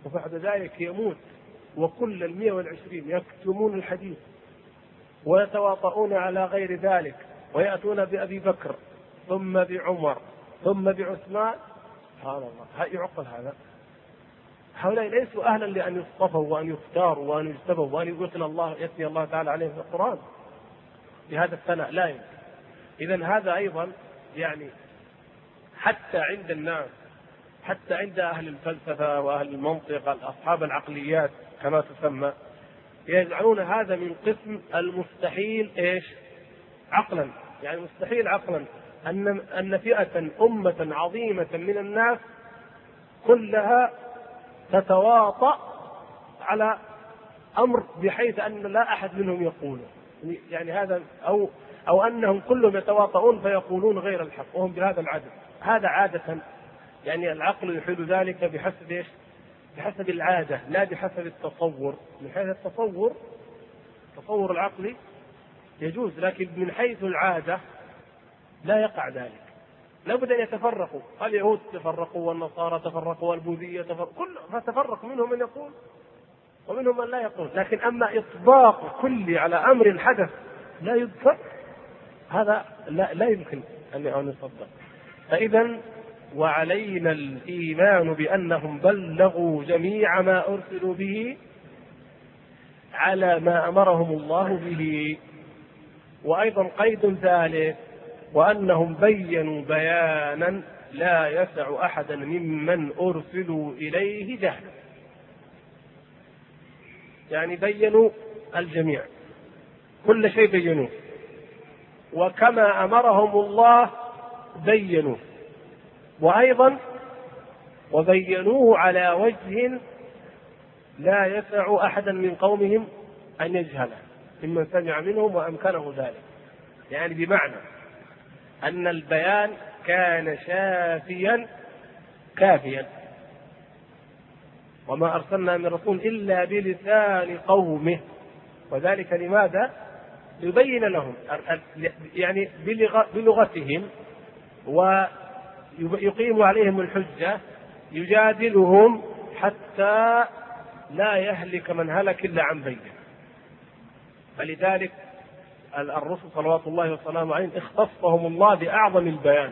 وبعد ذلك يموت وكل 120 يكتمون الحديث ويتواطؤون على غير ذلك، ويأتون بأبي بكر ثم بعمر ثم بعثمان، سبحان الله، يعقل هذا؟ هؤلاء ليسوا أهلا لأن يصطفوا وأن يختاروا وأن يجتبوا وأن يثني الله تعالى عليهم في القرآن بهذا الثناء، لا يمكن. إذن هذا أيضا يعني حتى عند الناس، حتى عند أهل الفلسفة وأهل المنطق، أصحاب العقليات كما تسمى، يجعلون هذا من قسم المستحيل عقلا. يعني مستحيل عقلا أن فئة أمة عظيمة من الناس كلها تتواطأ على أمر بحيث أن لا أحد منهم يقوله، يعني هذا أو أنهم كلهم يتواطؤون فيقولون غير الحق وهم بهذا العدد. هذا عادة يعني العقل يحيل ذلك بحسب بحسب العادة لا بحسب التصور. من حيث التصور العقلي يجوز، لكن من حيث العادة لا يقع ذلك. لابد أن يتفرقوا، اليهود تفرقوا والنصارى تفرقوا والبوذية تفرقوا، كل تفرق منهم من يقول ومنهم من لا يقول. لكن أما إطباق كلي على أمر حدث لا يذكر، هذا لا يمكن أن يصدق. فإذا وعلينا الإيمان بأنهم بلغوا جميع ما أرسلوا به على ما أمرهم الله به. وأيضا قيد ثالث، وأنهم بينوا بيانا لا يسع أحدا ممن أرسلوا إليه جهلا. يعني بينوا الجميع، كل شيء بينوه، وكما أمرهم الله بينوه، وأيضا وبينوه على وجه لا يسع أحدا من قومهم أن يجهله ممن سمع منهم وأمكنه ذلك. يعني بمعنى أن البيان كان شافيا كافيا، وما أرسلنا من رسول إلا بلسان قومه. وذلك لماذا؟ يبين لهم يعني بلغتهم، ويقيم عليهم الحجة، يجادلهم حتى لا يهلك من هلك إلا عن بينه. فلذلك الرسل صلوات الله وسلامه عليهم اختصهم الله بأعظم البيان،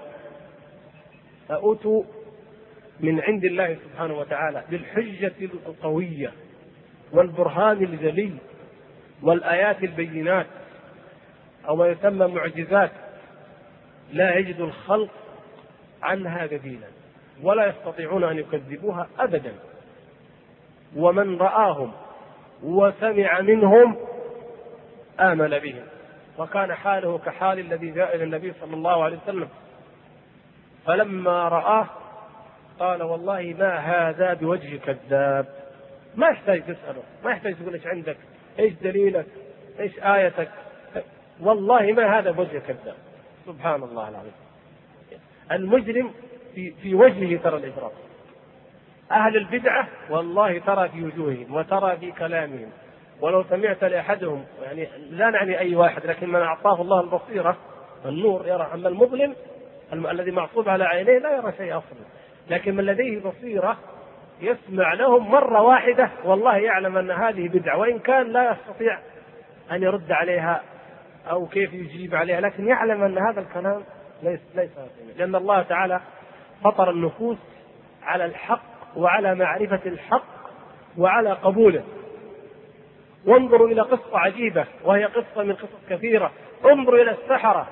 فأتوا من عند الله سبحانه وتعالى بالحجة القوية والبرهان الجلي والآيات البينات، أو ما يسمى معجزات لا يجد الخلق عنها بديلا ولا يستطيعون أن يكذبوها أبدا. ومن رآهم وسمع منهم آمن بهم، وكان حاله كحال الذي جاء إلى النبي صلى الله عليه وسلم فلما رآه قال والله ما هذا بوجه كذاب. ما يحتاج تسأله، ما يحتاج تقول ايش عندك، ايش دليلك، ايش آيتك، والله ما هذا بوجه كذاب. سبحان الله العظيم. المجرم في وجهه ترى الإجرام، أهل البدعة والله ترى في وجوههم وترى في كلامهم. ولو سمعت لأحدهم، يعني لا نعني أي واحد، لكن من أعطاه الله البصيرة النور يرى. أما المظلم الذي معصوب على عينيه لا يرى شيء أصلا، لكن من لديه بصيرة يسمع لهم مرة واحدة والله يعلم أن هذه بدعة، وإن كان لا يستطيع أن يرد عليها أو كيف يجيب عليها، لكن يعلم أن هذا الكلام ليس لأن الله تعالى فطر النفوس على الحق وعلى معرفة الحق وعلى قبوله. وانظروا إلى قصة عجيبة وهي قصة من قصص كثيرة. انظروا إلى السحرة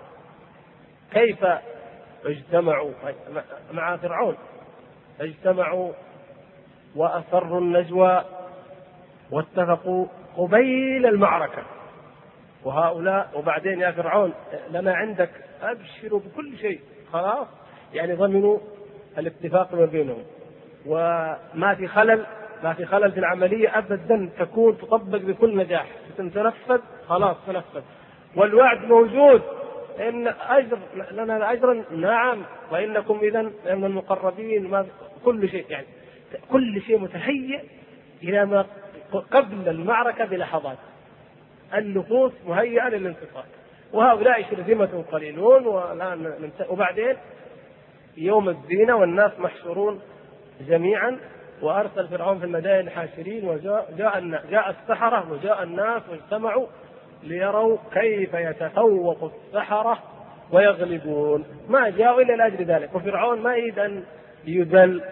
كيف اجتمعوا مع فرعون، اجتمعوا وأسروا النجوى واتفقوا قبيل المعركة، وهؤلاء وبعدين يا فرعون لنا عندك أبشروا بكل شيء، خلاص يعني ضمنوا الاتفاق ما بينهم، وما في خلل في العملية أبدا، تكون تطبق بكل نجاح، تنفذ خلاص تنفذ، والوعد موجود إن أجر لنا أجرا، نعم، وإنكم إذن من المقربين، كل شيء يعني كل شيء متهيئ إلى ما قبل المعركة بلحظات، النفوس مهيئة للانتصار. وهؤلاء شرذمة قليلون، وبعدين يوم الزينة والناس محشورون جميعا وأرسل فرعون في المدائن حاشرين، وجاء السحرة وجاء الناس واجتمعوا ليروا كيف يتفوق السحرة ويغلبون. ما جاءوا إلا لأجل ذلك، وفرعون ما يريد أن يذل.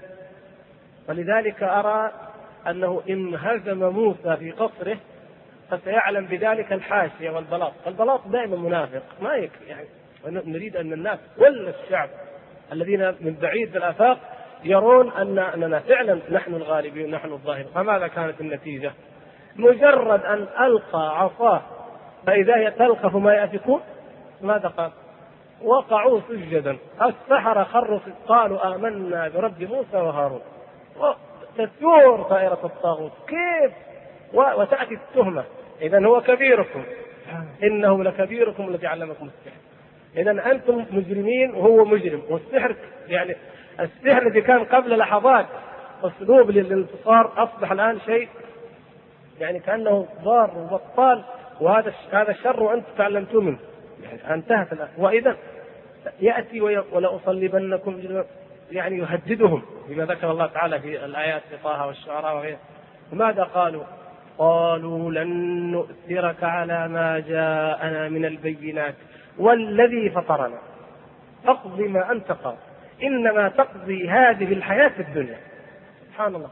ولذلك أرى أنه إن هزم موسى في قصره فسيعلم بذلك الحاشية والبلاط. البلاط دائما منافق، ما يكفي يعني. نريد أن الناس كل الشعب الذين من بعيد في الآفاق يرون أننا فعلا نحن الغالبين نحن الظاهرين. فماذا كانت النتيجة؟ مجرد أن ألقى عصاه فإذا هي تلقف ما يأفكون، ماذا قال؟ وقعوا سجدا. السحرة خروا قالوا آمنا برب موسى وهارون. تثور طائرة الطاغوت كيف؟ وتأتي التهمة إذن هو كبيركم، إنه لكبيركم الذي علمكم السحر. إذن أنتم مجرمين وهو مجرم. والسحر يعني السحر الذي كان قبل لحظات أسلوب للانتصار أصبح الآن شيء يعني كأنه ضار وبطال، وهذا الشر وأنتم تعلمتم منه، يعني انتهت الآن. وإذا يأتي ولأصلبنكم، يعني يهددهم بما ذكر الله تعالى في الآيات في طه والشعراء وغيره. وماذا قالوا؟ قالوا لن نؤثرك على ما جاءنا من البينات والذي فطرنا فاقض ما أنت قاض إنما تقضي هذه الحياة الدنيا. سبحان الله،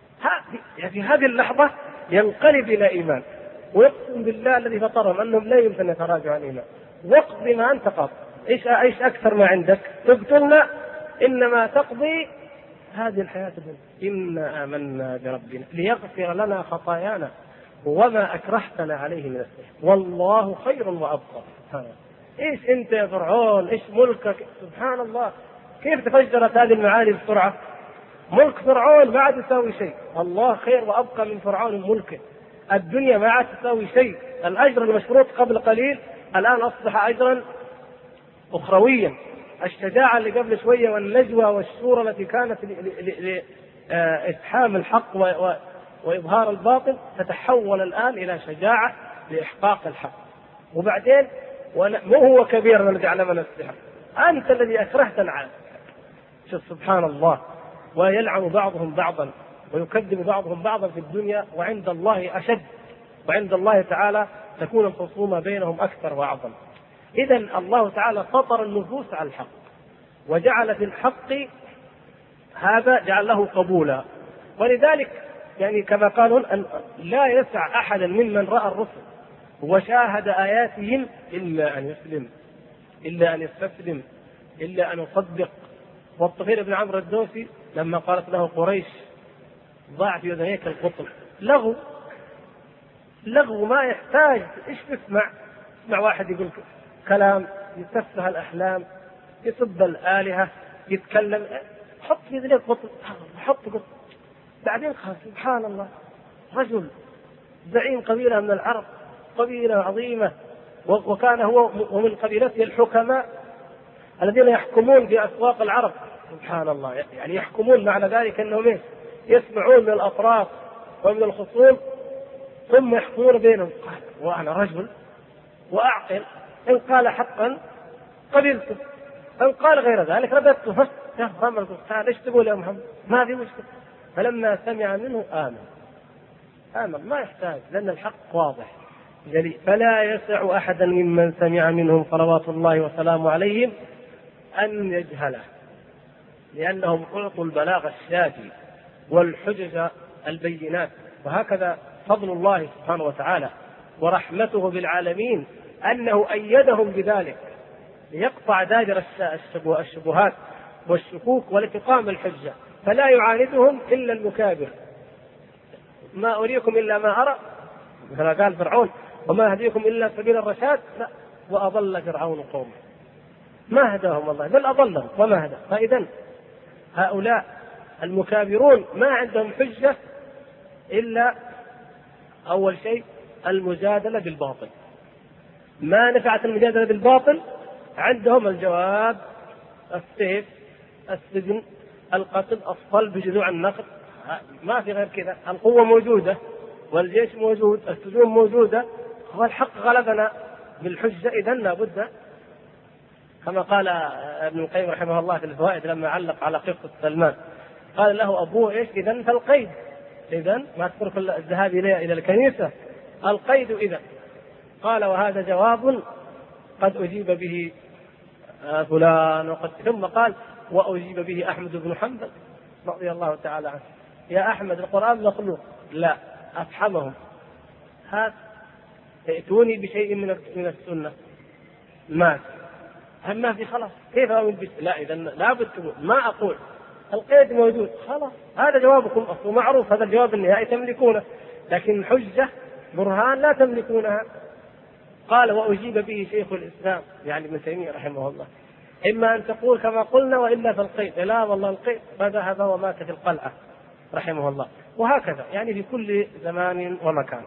في هذه اللحظة ينقلب إلى إيمان ويقسم بالله الذي فطرهم أنهم لا يمكن يتراجعوا عن إيمان. واقض ما أنت قاض، إيش أكثر ما عندك؟ تقتلنا، إنما تقضي هذه الحياة الدنيا. إنا آمنا بربنا ليغفر لنا خطايانا وما أكرهتنا عليه من السحر والله خير وأبقى. إيش أنت يا فرعون؟ إيش ملكك؟ سبحان الله، كيف تفجرت هذه المعاني بسرعة؟ ملك فرعون ما عاد يساوي شيء، الله خير وأبقى من فرعون ملكه. الدنيا ما عاد تساوي شيء، الأجر المشروط قبل قليل الآن أصبح أجرا أخرويا. الشجاعة اللي قبل شوية والنجوى والشورى التي كانت لإفحام الحق وإظهار الباطل تتحول الآن إلى شجاعة لإحقاق الحق. وبعدين مو هو كبير الذي علمنا السحر، أنت الذي أكرهتنا على السحر. سبحان الله. ويلعن بعضهم بعضا ويكذب بعضهم بعضا في الدنيا، وعند الله أشد، وعند الله تعالى تكون الخصومة بينهم أكثر وأعظم. إذن الله تعالى فطر النفوس على الحق وجعل في الحق هذا جعل له قبولا. ولذلك يعني كما قالوا أن لا يسع أحدا ممن رأى الرسل وشاهد آياتهم إلا أن يسلم، إلا أن يستسلم، إلا أن يصدق. والطفيل بن عمرو الدوسي لما قالت له قريش ضاع في يديك القطن، لغو ما يحتاج. إيش تسمع واحد يقول كلام يتفه الأحلام، يسب الآلهة، يتكلم، حط في يديك قطن، حط قطن. بعدين قال سبحان الله، رجل زعيم قبيلة من العرب، قبيلة عظيمة، وكان هو ومن قبيلته الحكماء الذين يحكمون في أسواق العرب. سبحان الله، يعني يحكمون معنى ذلك أنهم يسمعون من الأطراف ومن الخصوم ثم يحكمون بينهم. قال وأنا رجل وأعقل، إن قال حقا قبلته، إن قال غير ذلك رددته. يا محمد تعال ايش تقول يا محمد؟ ما في مشكلة. فلما سمع منه آمن، ما يحتاج لأن الحق واضح جلي. فلا يسع أحدا ممن سمع منهم صلوات الله وسلامه عليهم أن يجهله، لأنهم أعطوا البلاغ الشافي والحجج البينات. وهكذا فضل الله سبحانه وتعالى ورحمته بالعالمين أنه أيدهم بذلك ليقطع دابر الشبهات والشكوك والتقام الحجة، فلا يعاندهم إلا المكابر. ما أريكم إلا ما أرى، مثل قال فرعون وما هديكم إلا سبيل الرشاد، لا، وأضل فرعون قومه، ما هداهم الله بل أضلهم وما هدى. فإذن هؤلاء المكابرون ما عندهم حجة إلا أول شيء المجادلة بالباطل. ما نفعت المجادلة بالباطل عندهم الجواب السيف، السجن، القتل، الصلب بجذوع النخل، ما في غير كذا. القوة موجودة والجيش موجود، السجون موجودة، والحق غلبنا بالحجة. إذن لابد كما قال ابن القيم رحمه الله في الفوائد لما علق على قصة سلمان قال له أبوه إيش؟ إذن فالقيد، إذن ما تترك الذهاب إلى الكنيسة، القيد إذا. قال وهذا جواب قد أجيب به فلان ثم قال وأجيب به أحمد بن حنبل رضي الله تعالى عنه. يا أحمد القرآن مخلوق؟ لا. أفحمهم، هات ائتوني بشيء من السنة. ما في خلاص كيف أؤمن لا إذا لا بد ما أقول القيد موجود خلاص. هذا جوابكم أصله معروف، هذا الجواب النهائي تملكونه، لكن حجة برهان لا تملكونها. قال وأجيب به شيخ الإسلام يعني ابن تيمية رحمه الله، إما أن تقول كما قلنا وإلا فالقيد. لا والله القيد، فذهب ومات في القلعة رحمه الله. وهكذا يعني في كل زمان ومكان.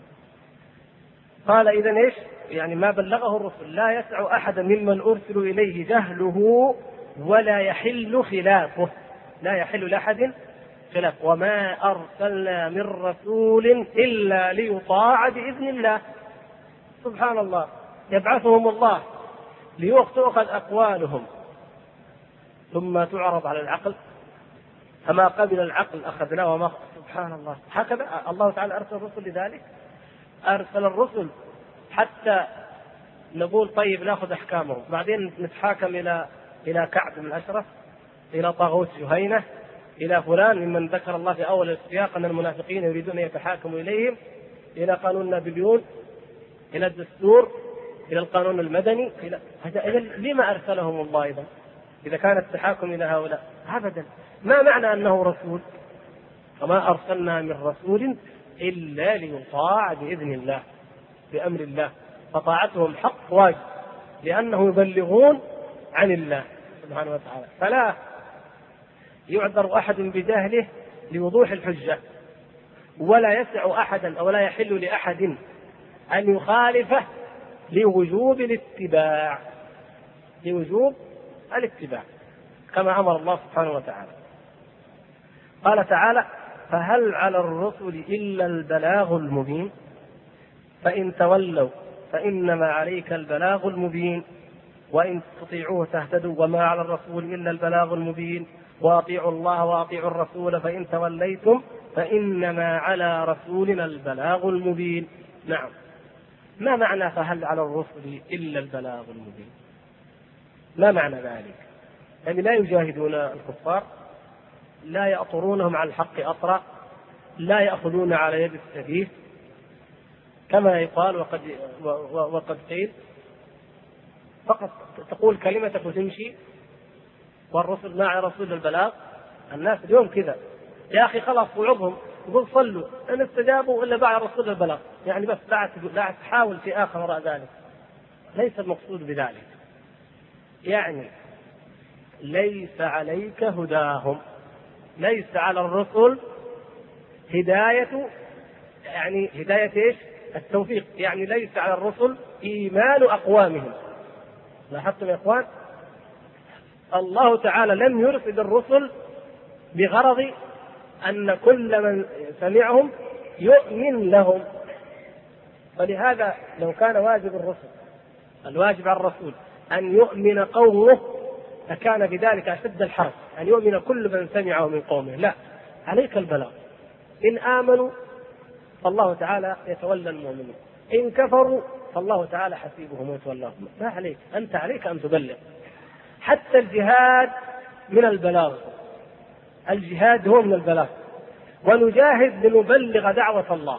قال إذن إيش؟ يعني ما بلغه الرسل لا يسع أحدا ممن أرسلوا إليه جهله ولا يحل خلافه، لا يحل لأحد خلاف. وما أرسلنا من رسول إلا ليطاع بإذن الله. سبحان الله، يبعثهم الله ليؤخذ أقوالهم ثم تعرض على العقل، فما قبل العقل أخذناه وما. سبحان الله، هكذا الله تعالى أرسل الرسل لذلك. أرسل الرسل حتى نقول طيب نأخذ أحكامهم، بعدين نتحاكم إلى كعب بن الأشرف، إلى طاغوت جهينة، إلى فلان ممن ذكر الله في أول السياق أن المنافقين يريدون أن يتحاكموا إليهم، إلى قانون نابليون، إلى الدستور، إلى القانون المدني. لما أرسلهم الله إذا كان التحاكم إلى هؤلاء؟ أبدا. ما معنى أنه رسول؟ وما أرسلنا من رسول إلا ليطاع بإذن الله، بأمر الله، فطاعتهم حق واجب لأنه يبلغون عن الله سبحانه وتعالى. فلا يعذر أحد بجهله لوضوح الحجة، ولا يسع أحدا أو لا يحل لأحد أن يخالفه لوجوب الاتباع، لوجوب الاتباع كما أمر الله سبحانه وتعالى. قال تعالى فهل على الرسل إلا البلاغ المبين فإن تولوا فإنما عليك البلاغ المبين وإن تطيعوه تهتدوا وما على الرسول إلا البلاغ المبين وأطيعوا الله وأطيعوا الرسول فإن توليتم فإنما على رسولنا البلاغ المبين. نعم، ما معنى فهل على الرسل إلا البلاغ المبين؟ ما معنى ذلك؟ يعني لا يجاهدون الكفار، لا يأطرونهم على الحق أطرا، لا يأخذون على يد السفيه كما يقال وقد قيل، فقط تقول كلمتك وتمشي والرسل مع رسول البلاغ. الناس اليوم كذا يا أخي خلاص وعظهم، يقول صلوا إن استجابوا إلا بعد رسول البلاغ، يعني بس لا تحاول في آخر وراء ذلك. ليس المقصود بذلك، يعني ليس عليك هداهم، ليس على الرسل هداية، يعني هداية إيش؟ التوفيق. يعني ليس على الرسل إيمان أقوامهم. لاحظتم يا إخوان؟ الله تعالى لم يرسل الرسل بغرض أن كل من سمعهم يؤمن لهم، ولهذا لو كان واجب الرسل، الواجب على الرسول أن يؤمن قومه فكان بذلك أشد الحرج، أن يؤمن كل من سمعه من قومه. لا، عليك البلاغ. إن آمنوا فالله تعالى يتولى المؤمنين، إن كفروا فالله تعالى حسيبهم ويتولاهم. ما عليك، أنت عليك أن تبلغ. حتى الجهاد من البلاغ، الجهاد هو من البلاغ، ونجاهد لنبلغ دعوة الله،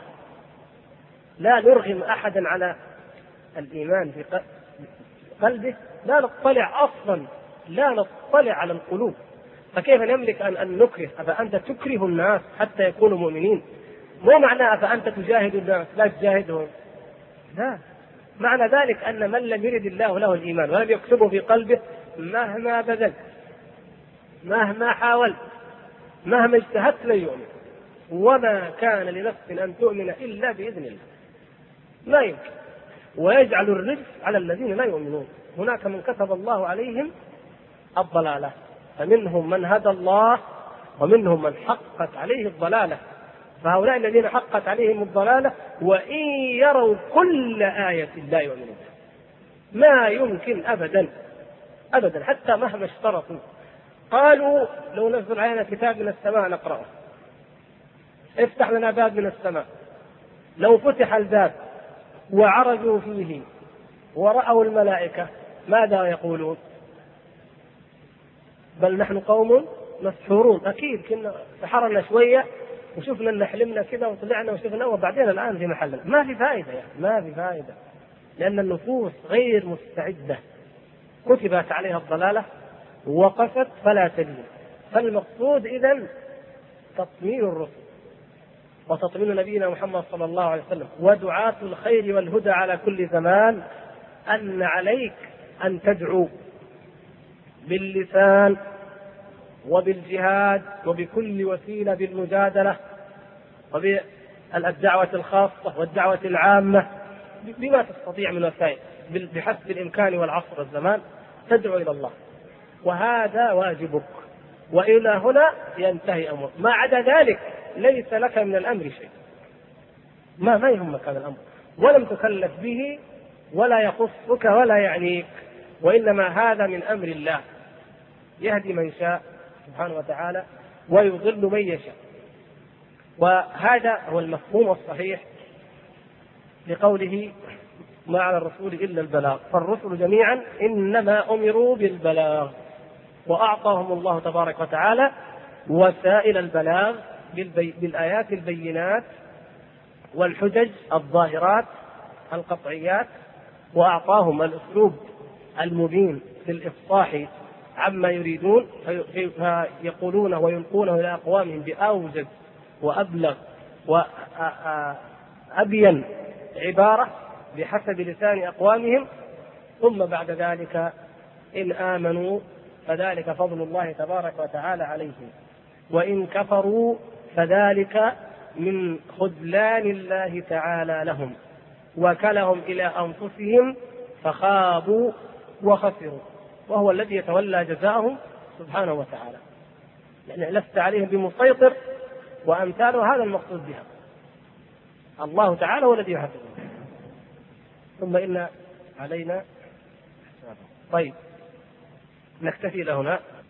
لا نرغم أحدا على الإيمان في قلبه، لا نطلع أصلا، لا نطلع على القلوب. فكيف نملك أن نكره؟ أفأنت تكره الناس حتى يكونوا مؤمنين؟ مو معنى أفأنت تجاهد الناس لا تجاهدهم، لا، معنى ذلك أن من لم يرد الله له الإيمان ولم يكتبه في قلبه مهما بذلت، مهما حاولت، مهما اجتهدت لن يؤمن. وما كان لنفس أن تؤمن إلا بإذن الله، لا يمكن. ويجعل الرجس على الذين لا يؤمنون. هناك من كتب الله عليهم الضلالة، فمنهم من هدى الله ومنهم من حقت عليه الضلالة. فهؤلاء الذين حقت عليهم الضلالة وإن يروا كل آية لا يؤمنون، ما يمكن أبدا أبدا، حتى مهما اشترطوا قالوا لو نزل علينا كتاب من السماء نقرأه، افتح لنا باب من السماء. لو فتح الباب وعرجوا فيه ورأوا الملائكة ماذا يقولون؟ بل نحن قوم مسحورون. أكيد كنا سحرنا شوية وشفنا أن حلمنا كذا وطلعنا وشفنا وبعدين الآن في محلنا. ما في فائدة يعني، ما في فائدة، لأن النفوس غير مستعدة، كتبت عليها الضلالة وقفت فلا تلين. فالمقصود إذن تطمين الرسل وتطمين نبينا محمد صلى الله عليه وسلم ودعاة الخير والهدى على كل زمان أن عليك أن تدعو باللسان وبالجهاد وبكل وسيلة، بالمجادلة وبالدعوة الخاصة والدعوة العامة، بما تستطيع من وسائل بحسب الإمكان والعصر والزمان تدعو إلى الله، وهذا واجبك. وإلى هنا ينتهي أمر، ما عدا ذلك ليس لك من الأمر شيء، ما يهمك هذا الأمر، ولم تكلف به ولا يخصك ولا يعنيك، وإنما هذا من أمر الله يهدي من شاء سبحانه وتعالى ويضل من يشاء. وهذا هو المفهوم الصحيح لقوله ما على الرسول إلا البلاغ. فالرسل جميعا إنما أمروا بالبلاغ، وأعطاهم الله تبارك وتعالى وسائل البلاغ بالآيات البينات والحجج الظاهرات القطعيات، وأعطاهم الأسلوب المبين في الإفصاح عما يريدون، فيقولونه ويلقونه إلى أقوامهم بأوجز وأبلغ وأبين عبارة بحسب لسان أقوامهم. ثم بعد ذلك إن آمنوا فذلك فضل الله تبارك وتعالى عليهم، وإن كفروا فذلك من خذلان الله تعالى لهم، وكلهم إلى أنفسهم فخابوا وخسروا، وهو الذي يتولى جزاءهم سبحانه وتعالى. يعني لست عليهم بمسيطر وأمثاله، هذا المقصود بها، الله تعالى هو الذي يحاسبهم. ثم إن علينا. طيب نكتفي لهنا.